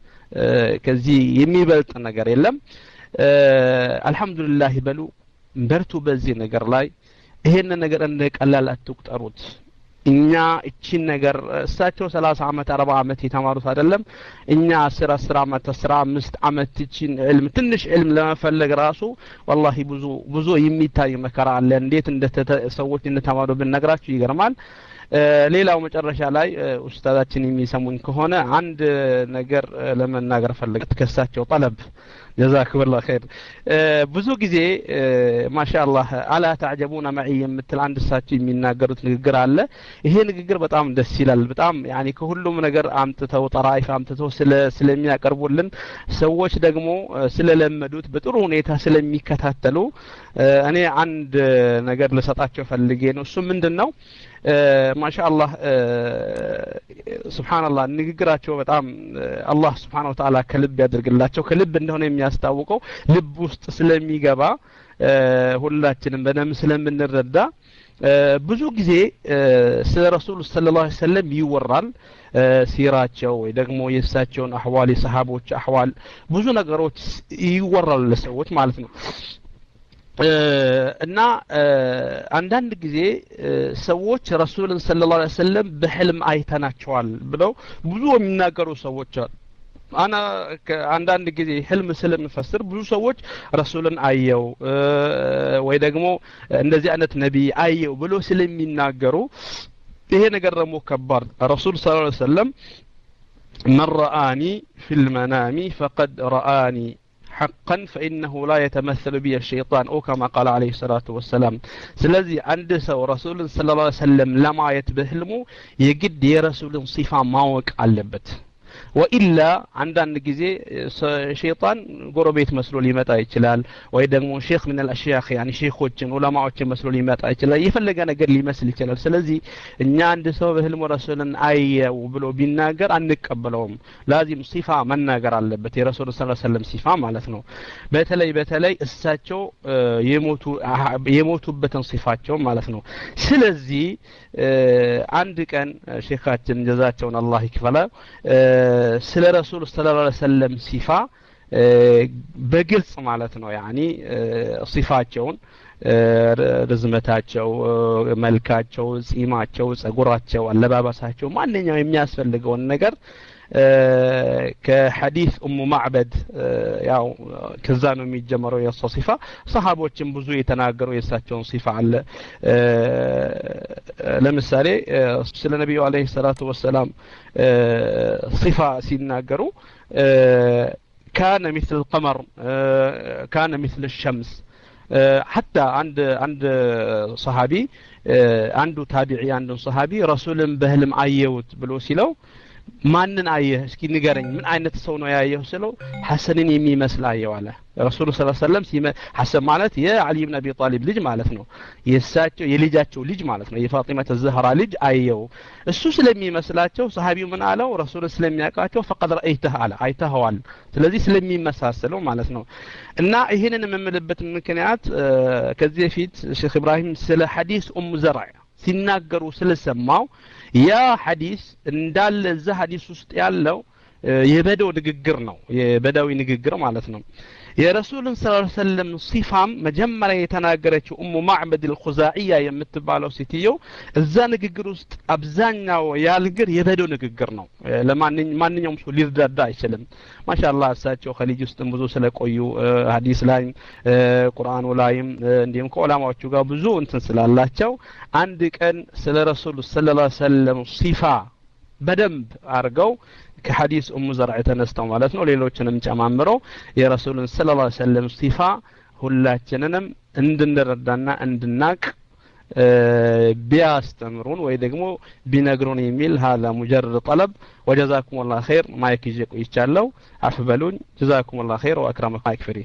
ከዚህ የሚበልጥ ነገር የለም አልহামዱሊላህ በሉ በርቱ በዚህ ነገር ላይ ይሄን ነገር እንደ ቀላል አትቁጠሩት እኛ እቺን ነገር እሳቸው ሰላሳ አመት አርባ አመት የተማሩት አይደለም እኛ አስር አስር አመት አስራ አምስት አመት እቺን ዕልም ትንሽ ዕልም ለመፈለግ ራሱ والله ብዙ ብዙ የሚታይ መከራ አለ እንዴት እንደ ሰዎች እንደተማሩ ብንነግራችሁ ይገርማል ሌላው መጨረሻ ላይ ኡስታዳችን የሚሰሙን ከሆነ አንድ ነገር ለመናገር ፈልገት ከሳቸው طلب جزاكم خير ብዙ ጊዜ ማሻአላህ አላ ተعجبون معي የምትል አንድ ሳቸው የሚናገሩት ንግግር አለ ይሄ ንግግር በጣም ደስ ይላል በጣም ያኒ ከሁሉም ነገር አምጥተው ጠራይፍ አምጥተው ስለ ስለሚያቀርቡልን ሰዎች ደግሞ ስለለመዱት በጥሩ ሁኔታ ስለሚከታተሉ እኔ አንድ ነገር ልሰጣቸው ፈልጌ ነው እሱ ምንድነው ማሻአላህ ሱብሃንአላህ ንግግራቸው በጣም አላህ Subhanahu Wa Ta'ala ከልብ ያድርግላቸው ከልብ እንደሆነ የሚያስታውቀው ልብ ውስጥ ስለሚገባ ሁላችንም በደም ስለምንረዳ ብዙ ጊዜ ስለ ረሱል ሰለላሁ ዐለይሂ ወሰለም ይወራል ሲራቸው ወይ ደግሞ የሳቸውን አህዋል የሰሃቦች አህዋል ብዙ ነገሮች ይወራሉ ለሰዎች ማለት ነው እና አንዳንድ ጊዜ ሰዎች ረሱልን ሰለላሁ ዐለይሂ ወሰለም በህልም አይተናቸዋል ብለው ብዙ የሚናገሩ ሰዎች አሉ አና አንዳንድ ጊዜ ህልም ስለምፈስር ብዙ ሰዎች ረሱልን አየው ወይ ደግሞ እንደዚህ አይነት ነብይ አየው ብሎ ስለሚናገሩ ይሄ ነገር ደግሞ ከባድ ረሱል ሰለላሁ ዐለይሂ ወሰለም من رآني في المنام فقد رآني حقا فإنه لا يتمثل بي الشيطان أو كما قال عليه الصلاة والسلام سلذي عند سو رسول صلى الله عليه وسلم لما يتبهلمو يجد يا رسول صفة ماوك علبت ወኢላ አንዳንድ ጊዜ ሸይጣን ጎረቤት መስሎ ሊመጣ ይችላል ወይ ደግሞ ሼክ ምን الاشياخ يعني ሼኾችን ዑለማዎችን መስሎ ሊመጣ ይችላል የፈለገ ነገር ሊመስል ይችላል ስለዚህ እኛ አንድ ሰው በህልም ረሱልን አየው ብሎ ቢናገር አንቀበለውም ላዚም ሲፋ መናገር አለበት የረሱል ሰለላሁ ዐለይሂ ወሰለም ሲፋ ማለት ነው በተለይ በተለይ እሳቸው የሞቱ የሞቱበትን ሲፋቸው ማለት ነው ስለዚህ አንድ ቀን ሼኻችን ጀዛቸውን አላህ ይክፈላ ስለ ረሱል ሰለላሁ ዐለይሂ ወሰለም ሲፋ በግልጽ ማለት ነው ያኒ ሲፋቸውን ርዝመታቸው መልካቸው ጺማቸው ጸጉራቸው አለባበሳቸው ማንኛው የሚያስፈልገውን ነገር ከሐዲስ ኡሙ ማዕበድ ያው ከዛ ነው የሚጀምረው የእሱ ሲፋ ሰሃቦችን ብዙ የተናገሩ የእሳቸውን ሲፋ አለ ለምሳሌ ስለ ነብዩ አለይሂ ሰላቱ ወሰለም ሲፋ ሲናገሩ كان مثل القمر كان مثل الشمس حتى عند عند صحابي عنده تابعي عنده صحابي رسول بهلم አየውት ብሎ ሲለው ማንን አየህ እስኪ ንገረኝ ምን አይነት ሰው ነው ያየው ስለው ሐሰንን የሚመስል አየው አለ ረሱል ሰለላሁ ዐለይሂ ወሰለም ሲመ ሐሰን ማለት የአሊ ኢብኑ አቢ ጣሊብ ልጅ ማለት ነው የሳቸው የልጃቸው ልጅ ማለት ነው የፋጢማ ተዘህራ ልጅ አየው እሱ ስለሚመስላቸው ሰሃቢው ምን አለው ረሱል ስለሚያውቃቸው فقد رايته አለ አይተኸዋል ስለዚህ ስለሚመሳሰለው ማለት ነው እና ይሄንን የምምልበት ምክንያት ከዚህ በፊት ሼክ ኢብራሂም ስለ ሐዲስ ኡም ዘርዕ ሲናገሩ ስለሰማው ያ ሐዲስ እንዳለ እዛ ሐዲስ ውስጥ ያለው የበደው ንግግር ነው የበዳዊ ንግግር ማለት ነው የረሱልን ሰለላሁ ዐለይሂ ወሰለም ሲፋም መጀመሪያ የተናገረችው ኡሙ ማዕበድ الخزاعية የምትባለው ሴትዮ እዛ ንግግር ውስጥ አብዛኛው ያልግር የበደው ንግግር ነው ለማንኛውም ማንኛውም ሰው ሊረዳ አይችልም ማሻአላህ እሳቸው ኸሊጅ ውስጥ ብዙ ስለቆዩ ሐዲስ ላይ ቁርአኑ ላይም እንዲሁም ከዑለማዎቹ ጋር ብዙ እንትን ስላላቸው አንድ ቀን ስለ ረሱል ሰለላሁ ዐለይሂ ወሰለም ሲፋ በደንብ አርገው ከሐዲስ ኡሙ ዘርዕ ተነስተው ማለት ነው ሌሎችንም ጨማምረው የረሱልን ሰለላሁ ዐለይሂ ወሰለም ሲፋ ሁላችንንም እንድንረዳና እንድናቅ ቢያስተምሩን ወይ ደግሞ ቢነግሩን የሚል هذا مجرد طلب وجزاكم الله خير ማይክ ይዤ ቆይቻለሁ አፍበሉኝ جزاكم الله خير واكرمك ማይክ ፍሪ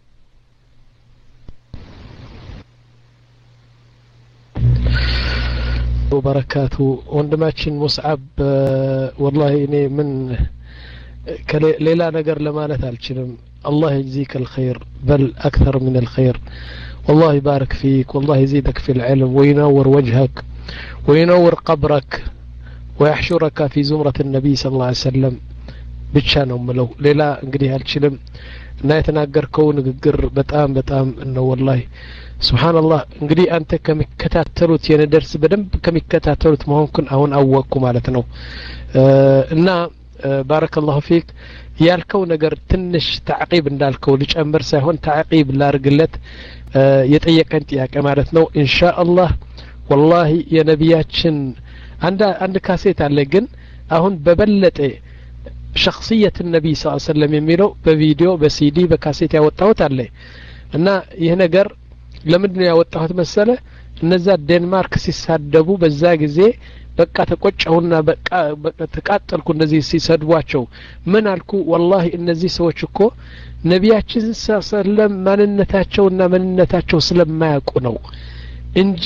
وبركاته ወንድማችን ሙስዓብ والله እኔ ምን ሌላ ነገር ለማለት አልችልም الله يجزيك الخير بل اكثر من الخير والله يبارك فيك والله يزيدك في العلم وينور وجهك وينور قبرك ويحشرك في زمرة النبي صلى الله عليه وسلم ብቻ ነው ምለው ሌላ እንግዲህ አልችልም እና የተናገርከው ንግግር በጣም በጣም ነው والله سبحان الله እንግዲህ አንተ ከሚከታተሉት የነደርስ በደንብ ከሚከታተሉት መሆንኩን አሁን አወቅኩ ማለት ነው እና بارك الله فيك ያልከው ነገር ትንሽ ተዕቂብ እንዳልከው ልጨምር ሳይሆን ተዕቂብ ላርግለት የጠየቀን ጥያቄ ማለት ነው ኢንሻአላህ والله የነቢያችን አንድ አንድ ካሴት አለ ግን አሁን በበለጠ شخصية النبي صلى الله عليه وسلم የሚለው በቪዲዮ በሲዲ በካሴት ያወጣሁት አለ እና ይሄ ነገር ለምንድን ነው ያወጣሁት መሰለ እነዛ ዴንማርክ ሲሳደቡ በዛ ጊዜ በቃ ተቆጨውና በቃ ተቃጠልኩ እንደዚህ ሲሰድቧቸው ምን አልኩ والله እነዚህ ሰዎች እኮ ነቢያችን ሰለም ማንነታቸውና ማንነታቸው ስለማያውቁ ነው እንጂ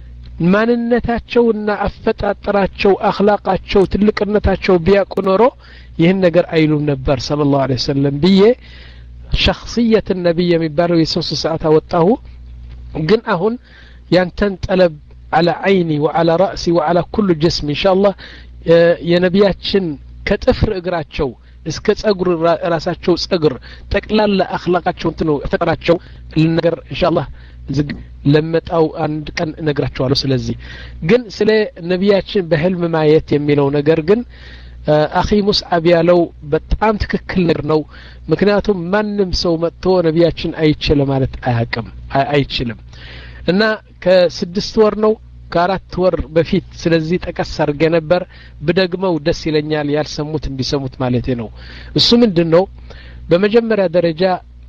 ማንነታቸውና አፈጣጠራቸው አኽላቃቸው ትልቅነታቸው ቢያውቁ ኖሮ ይህን ነገር አይሉም ነበር ሰለላሁ ዐለይሂ ወሰለም ብዬ شخصية النبي የሚባለው የሶስት ሰዓት አወጣሁ ግን አሁን ያንተን ጠለብ على عيني وعلى رأسي وعلى كل جسم إن شاء الله የነቢያችን ከጥፍር እግራቸው እስከ ጸጉር ራሳቸው ጸጉር ጠቅላላ አኽላቃቸው እንትኑ ፈጠራቸው ለነገር ኢንሻአላህ ለመጣው አንድ ቀን ነግራቸዋለሁ ስለዚህ ግን ስለ ነቢያችን በህልም ማየት የሚለው ነገር ግን አኺ ሙስዓብ ያለው በጣም ትክክል ነገር ነው ምክንያቱም ማንም ሰው መጥቶ ነቢያችን አይችል ማለት አያቅም አይችልም እና ከስድስት ወር ነው ከአራት ወር በፊት ስለዚህ ተቀስ አድርጌ ነበር በደግመው ደስ ይለኛል ያልሰሙት እንዲሰሙት ማለት ነው እሱ ምንድነው በመጀመሪያ ደረጃ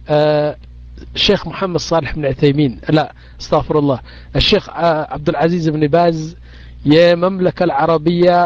الشيخ محمد صالح بن عثيمين لا استغفر الله الشيخ عبد العزيز بن باز يا مملكة العربية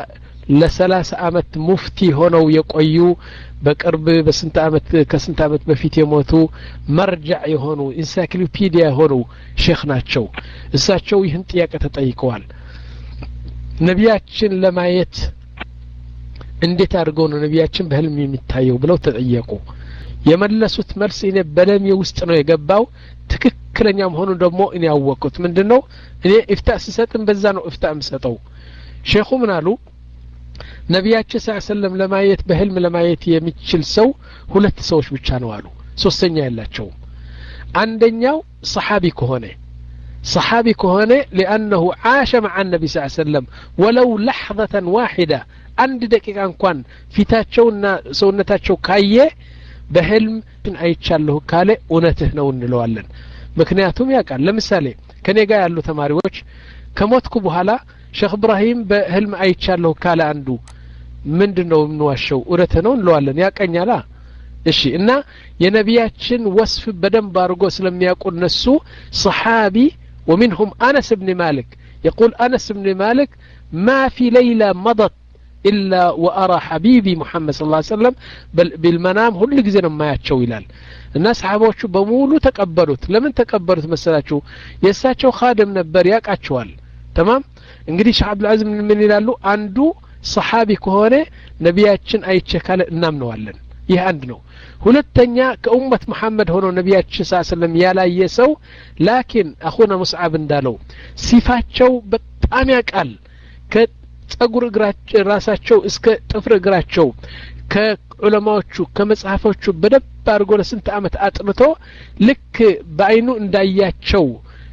ለሰላሳ አመት ሙፍቲ ሆነው የቆዩ በቅርብ በስንት አመት ከስንት አመት በፊት የሞቱ መርጃዕ የሆኑ ኢንሳይክሎፒዲያ የሆኑ ሼክ ናቸው። እሳቸው ይህን ጥያቄ ተጠይቀዋል። ነቢያችን ለማየት እንዴት አድርገው ነው ነቢያችን በህልም የሚታየው ብለው ተጠየቁ። የመለሱት መልስ እኔ በለሜ ውስጥ ነው የገባው። ትክክለኛ መሆኑ ደግሞ እኔ ያወቅኩት ምንድነው እኔ ኢፍታእ ስሰጥም በዛ ነው ኢፍታእ የምሰጠው። ሼኹ ምን አሉ? ነቢያችን ሰለላሁ ዐለይሂ ወሰለም ለማየት በህልም ለማየት የሚችል ሰው ሁለት ሰዎች ብቻ ነው አሉ። ሶስተኛ የላቸውም። አንደኛው ሰሓቢ ከሆነ صحابي كهونه لأنه عاش مع النبي صلى الله عليه وسلم ولو لحظة واحدة عند دقيقة انكوان فيتاتشونا سونتاتشو كايه بهلم አይቻለሁ ካለ እውነትህ ነው እንለዋለን። ምክንያቱም ያውቃል። ለምሳሌ ከኔ ጋር ያሉ ተማሪዎች ከሞትኩ በኋላ ሼክ ኢብራሂም በህልም አይቻለሁ ካለ አንዱ ምንድነው የምንዋሸው? እውነትህ ነው እንለዋለን። ያቀኛላ እሺ። እና የነቢያችን ወስፍ በደንብ አድርጎ ስለሚያውቁ እነሱ ሰሓቢ ومنهم أنس بن مالك يقول أنس بن مالك ما في ليلة مضت إلا وأرى حبيبي محمد صلى الله عليه وسلم بالمنام هل جزنا ما يتشو إلال الناس حبوشوا بمولو تقبلت لمن تقبلت مسألة يساتشو خادم نبرياك أتشوال تمام انجريش عبد العزيز من يلالو عنده صحابي كهونه نبياتشن أي تشكال نام نوالن ይህ አንድ ነው። ሁለተኛ ከኡመት መሐመድ ሆኖ ነቢያችን ሰለላሁ ዐለይሂ ወሰለም ያላየሰው ላኪን አኹና ሙስዓብ እንዳለው ሲፋቸው በጣም ያቃል። ከጸጉር እግራቸው ራሳቸው እስከ ጥፍር እግራቸው ከዑለማዎቹ ከመጽሐፎቹ በደብ አድርጎ ለስንት አመት አጥንቶ ልክ በአይኑ እንዳያቸው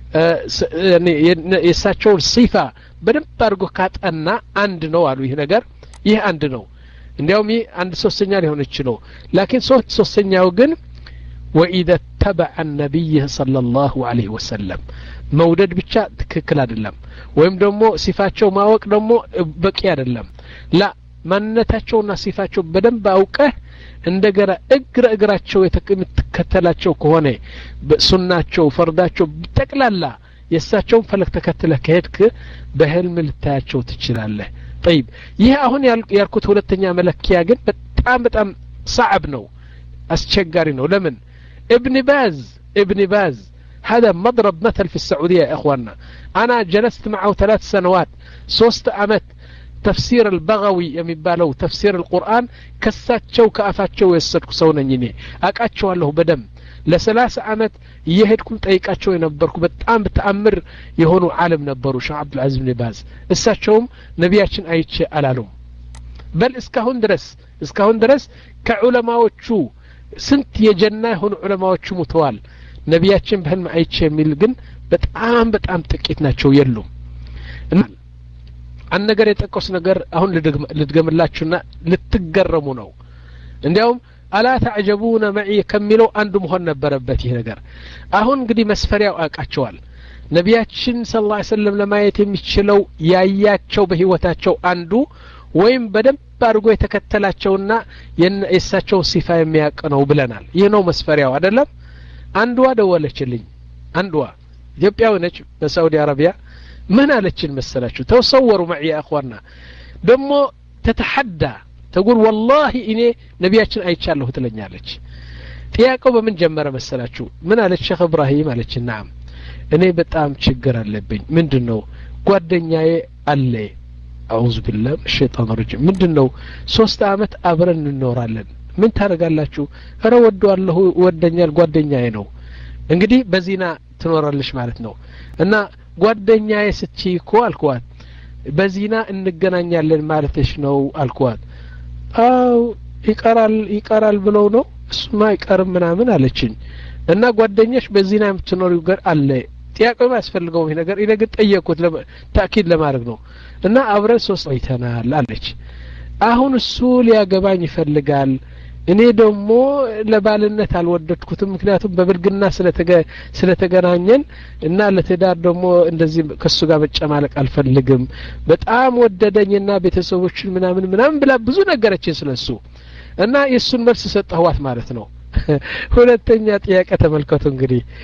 የሳቸውን ሲፋ በደብ አድርጎ ካጠና አንድ ነው አሉ። ይህ ነገር ይህ አንድ ነው። እንዲያውም አንድ ሶስተኛ ሊሆን ይችላል። ላኪን ሶስት ሶስተኛው ግን وإذا تبع النبي صلى الله عليه وسلم መውደድ ብቻ ትክክል አይደለም። ወይም ደግሞ ሲፋቸው ማወቅ ደግሞ በቂ አይደለም። ላ ማንነታቸውና ሲፋቸው በደንብ አውቀህ እንደገና እግረ እግራቸው የተከተላቸው ከሆነ ሱናቸው ፈርዳቸው ጠቅላላ የሳቸውን ፈለክ ተከትለህ ከሄድክ በህልም ልታያቸው ትችላለህ። طيب ይሄ አሁን ያልኩት ሁለተኛ መለኪያ ግን በጣም በጣም صعب ነው፣ አስቸጋሪ ነው። ለምን ابن باز ابن باز هذا مضرب مثل في السعودية يا اخواننا. انا جلست معه ثلاث سنوات ሶስት አመት تفسير البغوي የሚባለው تفسير القرآن ከሳቸው ከአፋቸው የወሰድኩ ሰው ነኝ እኔ አቃቸዋለሁ በደም ለሰላሳ አመት የሄድኩ ጠይቃቸው የነበርኩ በጣም በተአምር የሆኑ ዓለም ነበሩ ሼህ አብዱል አዚዝ ኢብኑ ባዝ። እሳቸውም ነቢያችን አይቼ አላሉም። በል እስካሁን ድረስ እስካሁን ድረስ ከዑለማዎቹ ስንት የጀና የሆኑ ዑለማዎቹ ሙተዋል። ነቢያችን በህልም አይቼ የሚል ግን በጣም በጣም ጥቂት ናቸው የሉም። አንድ ነገር የጠቀስ ነገር አሁን ልድገምላችሁና ልትገረሙ ነው። እንዲያውም አላ ተዕጀቡነ መዒ ከሚለው አንዱ መሆን ነበረበት ይህ ነገር። አሁን እንግዲህ መስፈሪያው አቃቸዋል። ነቢያችን ሰለላሁ ዐለይሂ ወሰለም ለማየት የሚችለው ያያቸው በህይወታቸው አንዱ ወይም በደንብ አድርጎ የተከተላቸውና የእሳቸው ሲፋ የሚያውቅ ነው ብለናል። ይህ ነው መስፈሪያው አይደለም? አንዷ ደወለችልኝ። አንዷ ኢትዮጵያዊ ነች በሳዑዲ አረቢያ። ምን አለችን መሰላችሁ? ተሰወሩ معي يا اخوانا ደሞ ተተሐዳ تقول والله እኔ ነቢያችን አይቻለሁ ትለኛለች። ጥያቄው በምን ጀመረ መሰላችሁ? ምን አለች? ሼክ ኢብራሂም አለች። نعم እኔ በጣም ችግር አለብኝ። ምንድነው? ጓደኛዬ አለ አዑዙ ቢላህ ሸይጣን ረጅም። ምንድነው? ሶስት አመት አብረን እንኖራለን። ምን ታረጋላችሁ? እረ ወደዋለሁ ወደኛል ጓደኛዬ ነው። እንግዲህ በዚና ትኖራለች ማለት ነው። እና ጓደኛዬ ስትይ እኮ አልኳት በዚና እንገናኛለን ማለትሽ ነው አልኳት። አው ይቀራል ይቀራል ብለው ነው እሱማ ይቀርም ምናምን አለችኝ። እና ጓደኛሽ በዚና የምትኖሪው ጋር አለ ጥያቄው ያስፈልገው ይሄ ነገር ይነግ ጠየቁት ለታኪድ ለማድረግ ነው። እና አብረን ሶስት አይተናል አለች። አሁን እሱ ሊያገባኝ ይፈልጋል። እኔ ደግሞ ለባልነት አልወደድኩትም። ምክንያቱም በብልግና ስለተገ ስለተገናኘን እና ለተዳር ደግሞ እንደዚህ ከሱ ጋር መጨማለቅ አልፈልግም። በጣም ወደደኝና ቤተሰቦችን ምናምን ምናምን ብላ ብዙ ነገረችን ስለሱ። እና የሱን መልስ ሰጠኋት ማለት ነው። ሁለተኛ ጥያቄ ተመልከቱ እንግዲህ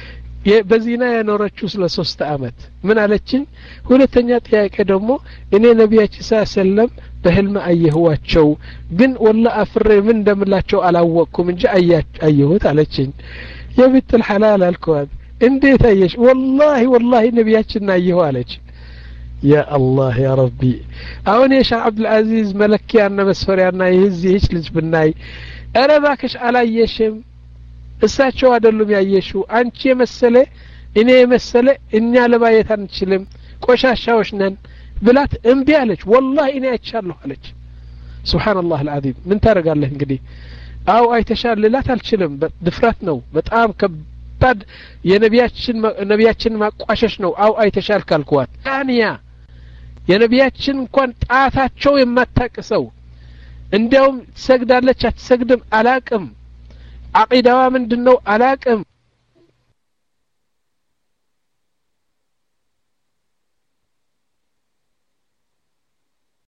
በዚና የኖረችው ስለ ሶስት አመት ምን አለችኝ ሁለተኛ ጥያቄ ደግሞ እኔ ነብያችን ሰለም በህልም አየሁዋቸው ግን ወላ አፍሬ ምን እንደምላቸው አላወቅኩም እንጂ አየሁት አለችኝ የብት الحلال አልኳት እንዴት አየሽ والله والله ነብያችን አየሁ አለች يا الله يا ربي አሁን የሻህ አብዱል አዚዝ መለኪያና መስፈሪያና ይህዚህች ልጅ ብናይ አረ ባክሽ አላየሽም እሳቸው አይደሉም ያየሽው አንቺ የመሰለ እኔ የመሰለ እኛ ለማየት አንችልም ቆሻሻዎች ነን ብላት እምቢ አለች والله እኔ አይቻለሁ አለች ሱብሃንአላህ العظيم ምን ታረጋለህ እንግዲህ አው አይተሻል ልላት አልችልም ድፍረት ነው በጣም ከባድ የነቢያችን ነቢያችን ማቋሸሽ ነው አው አይተሻል ካልኳት ታንያ የነቢያችን እንኳን ጣታቸው የማታቀሰው እንደውም ትሰግዳለች አትሰግድም አላቅም አቂዳዋ ምንድነው አላቅም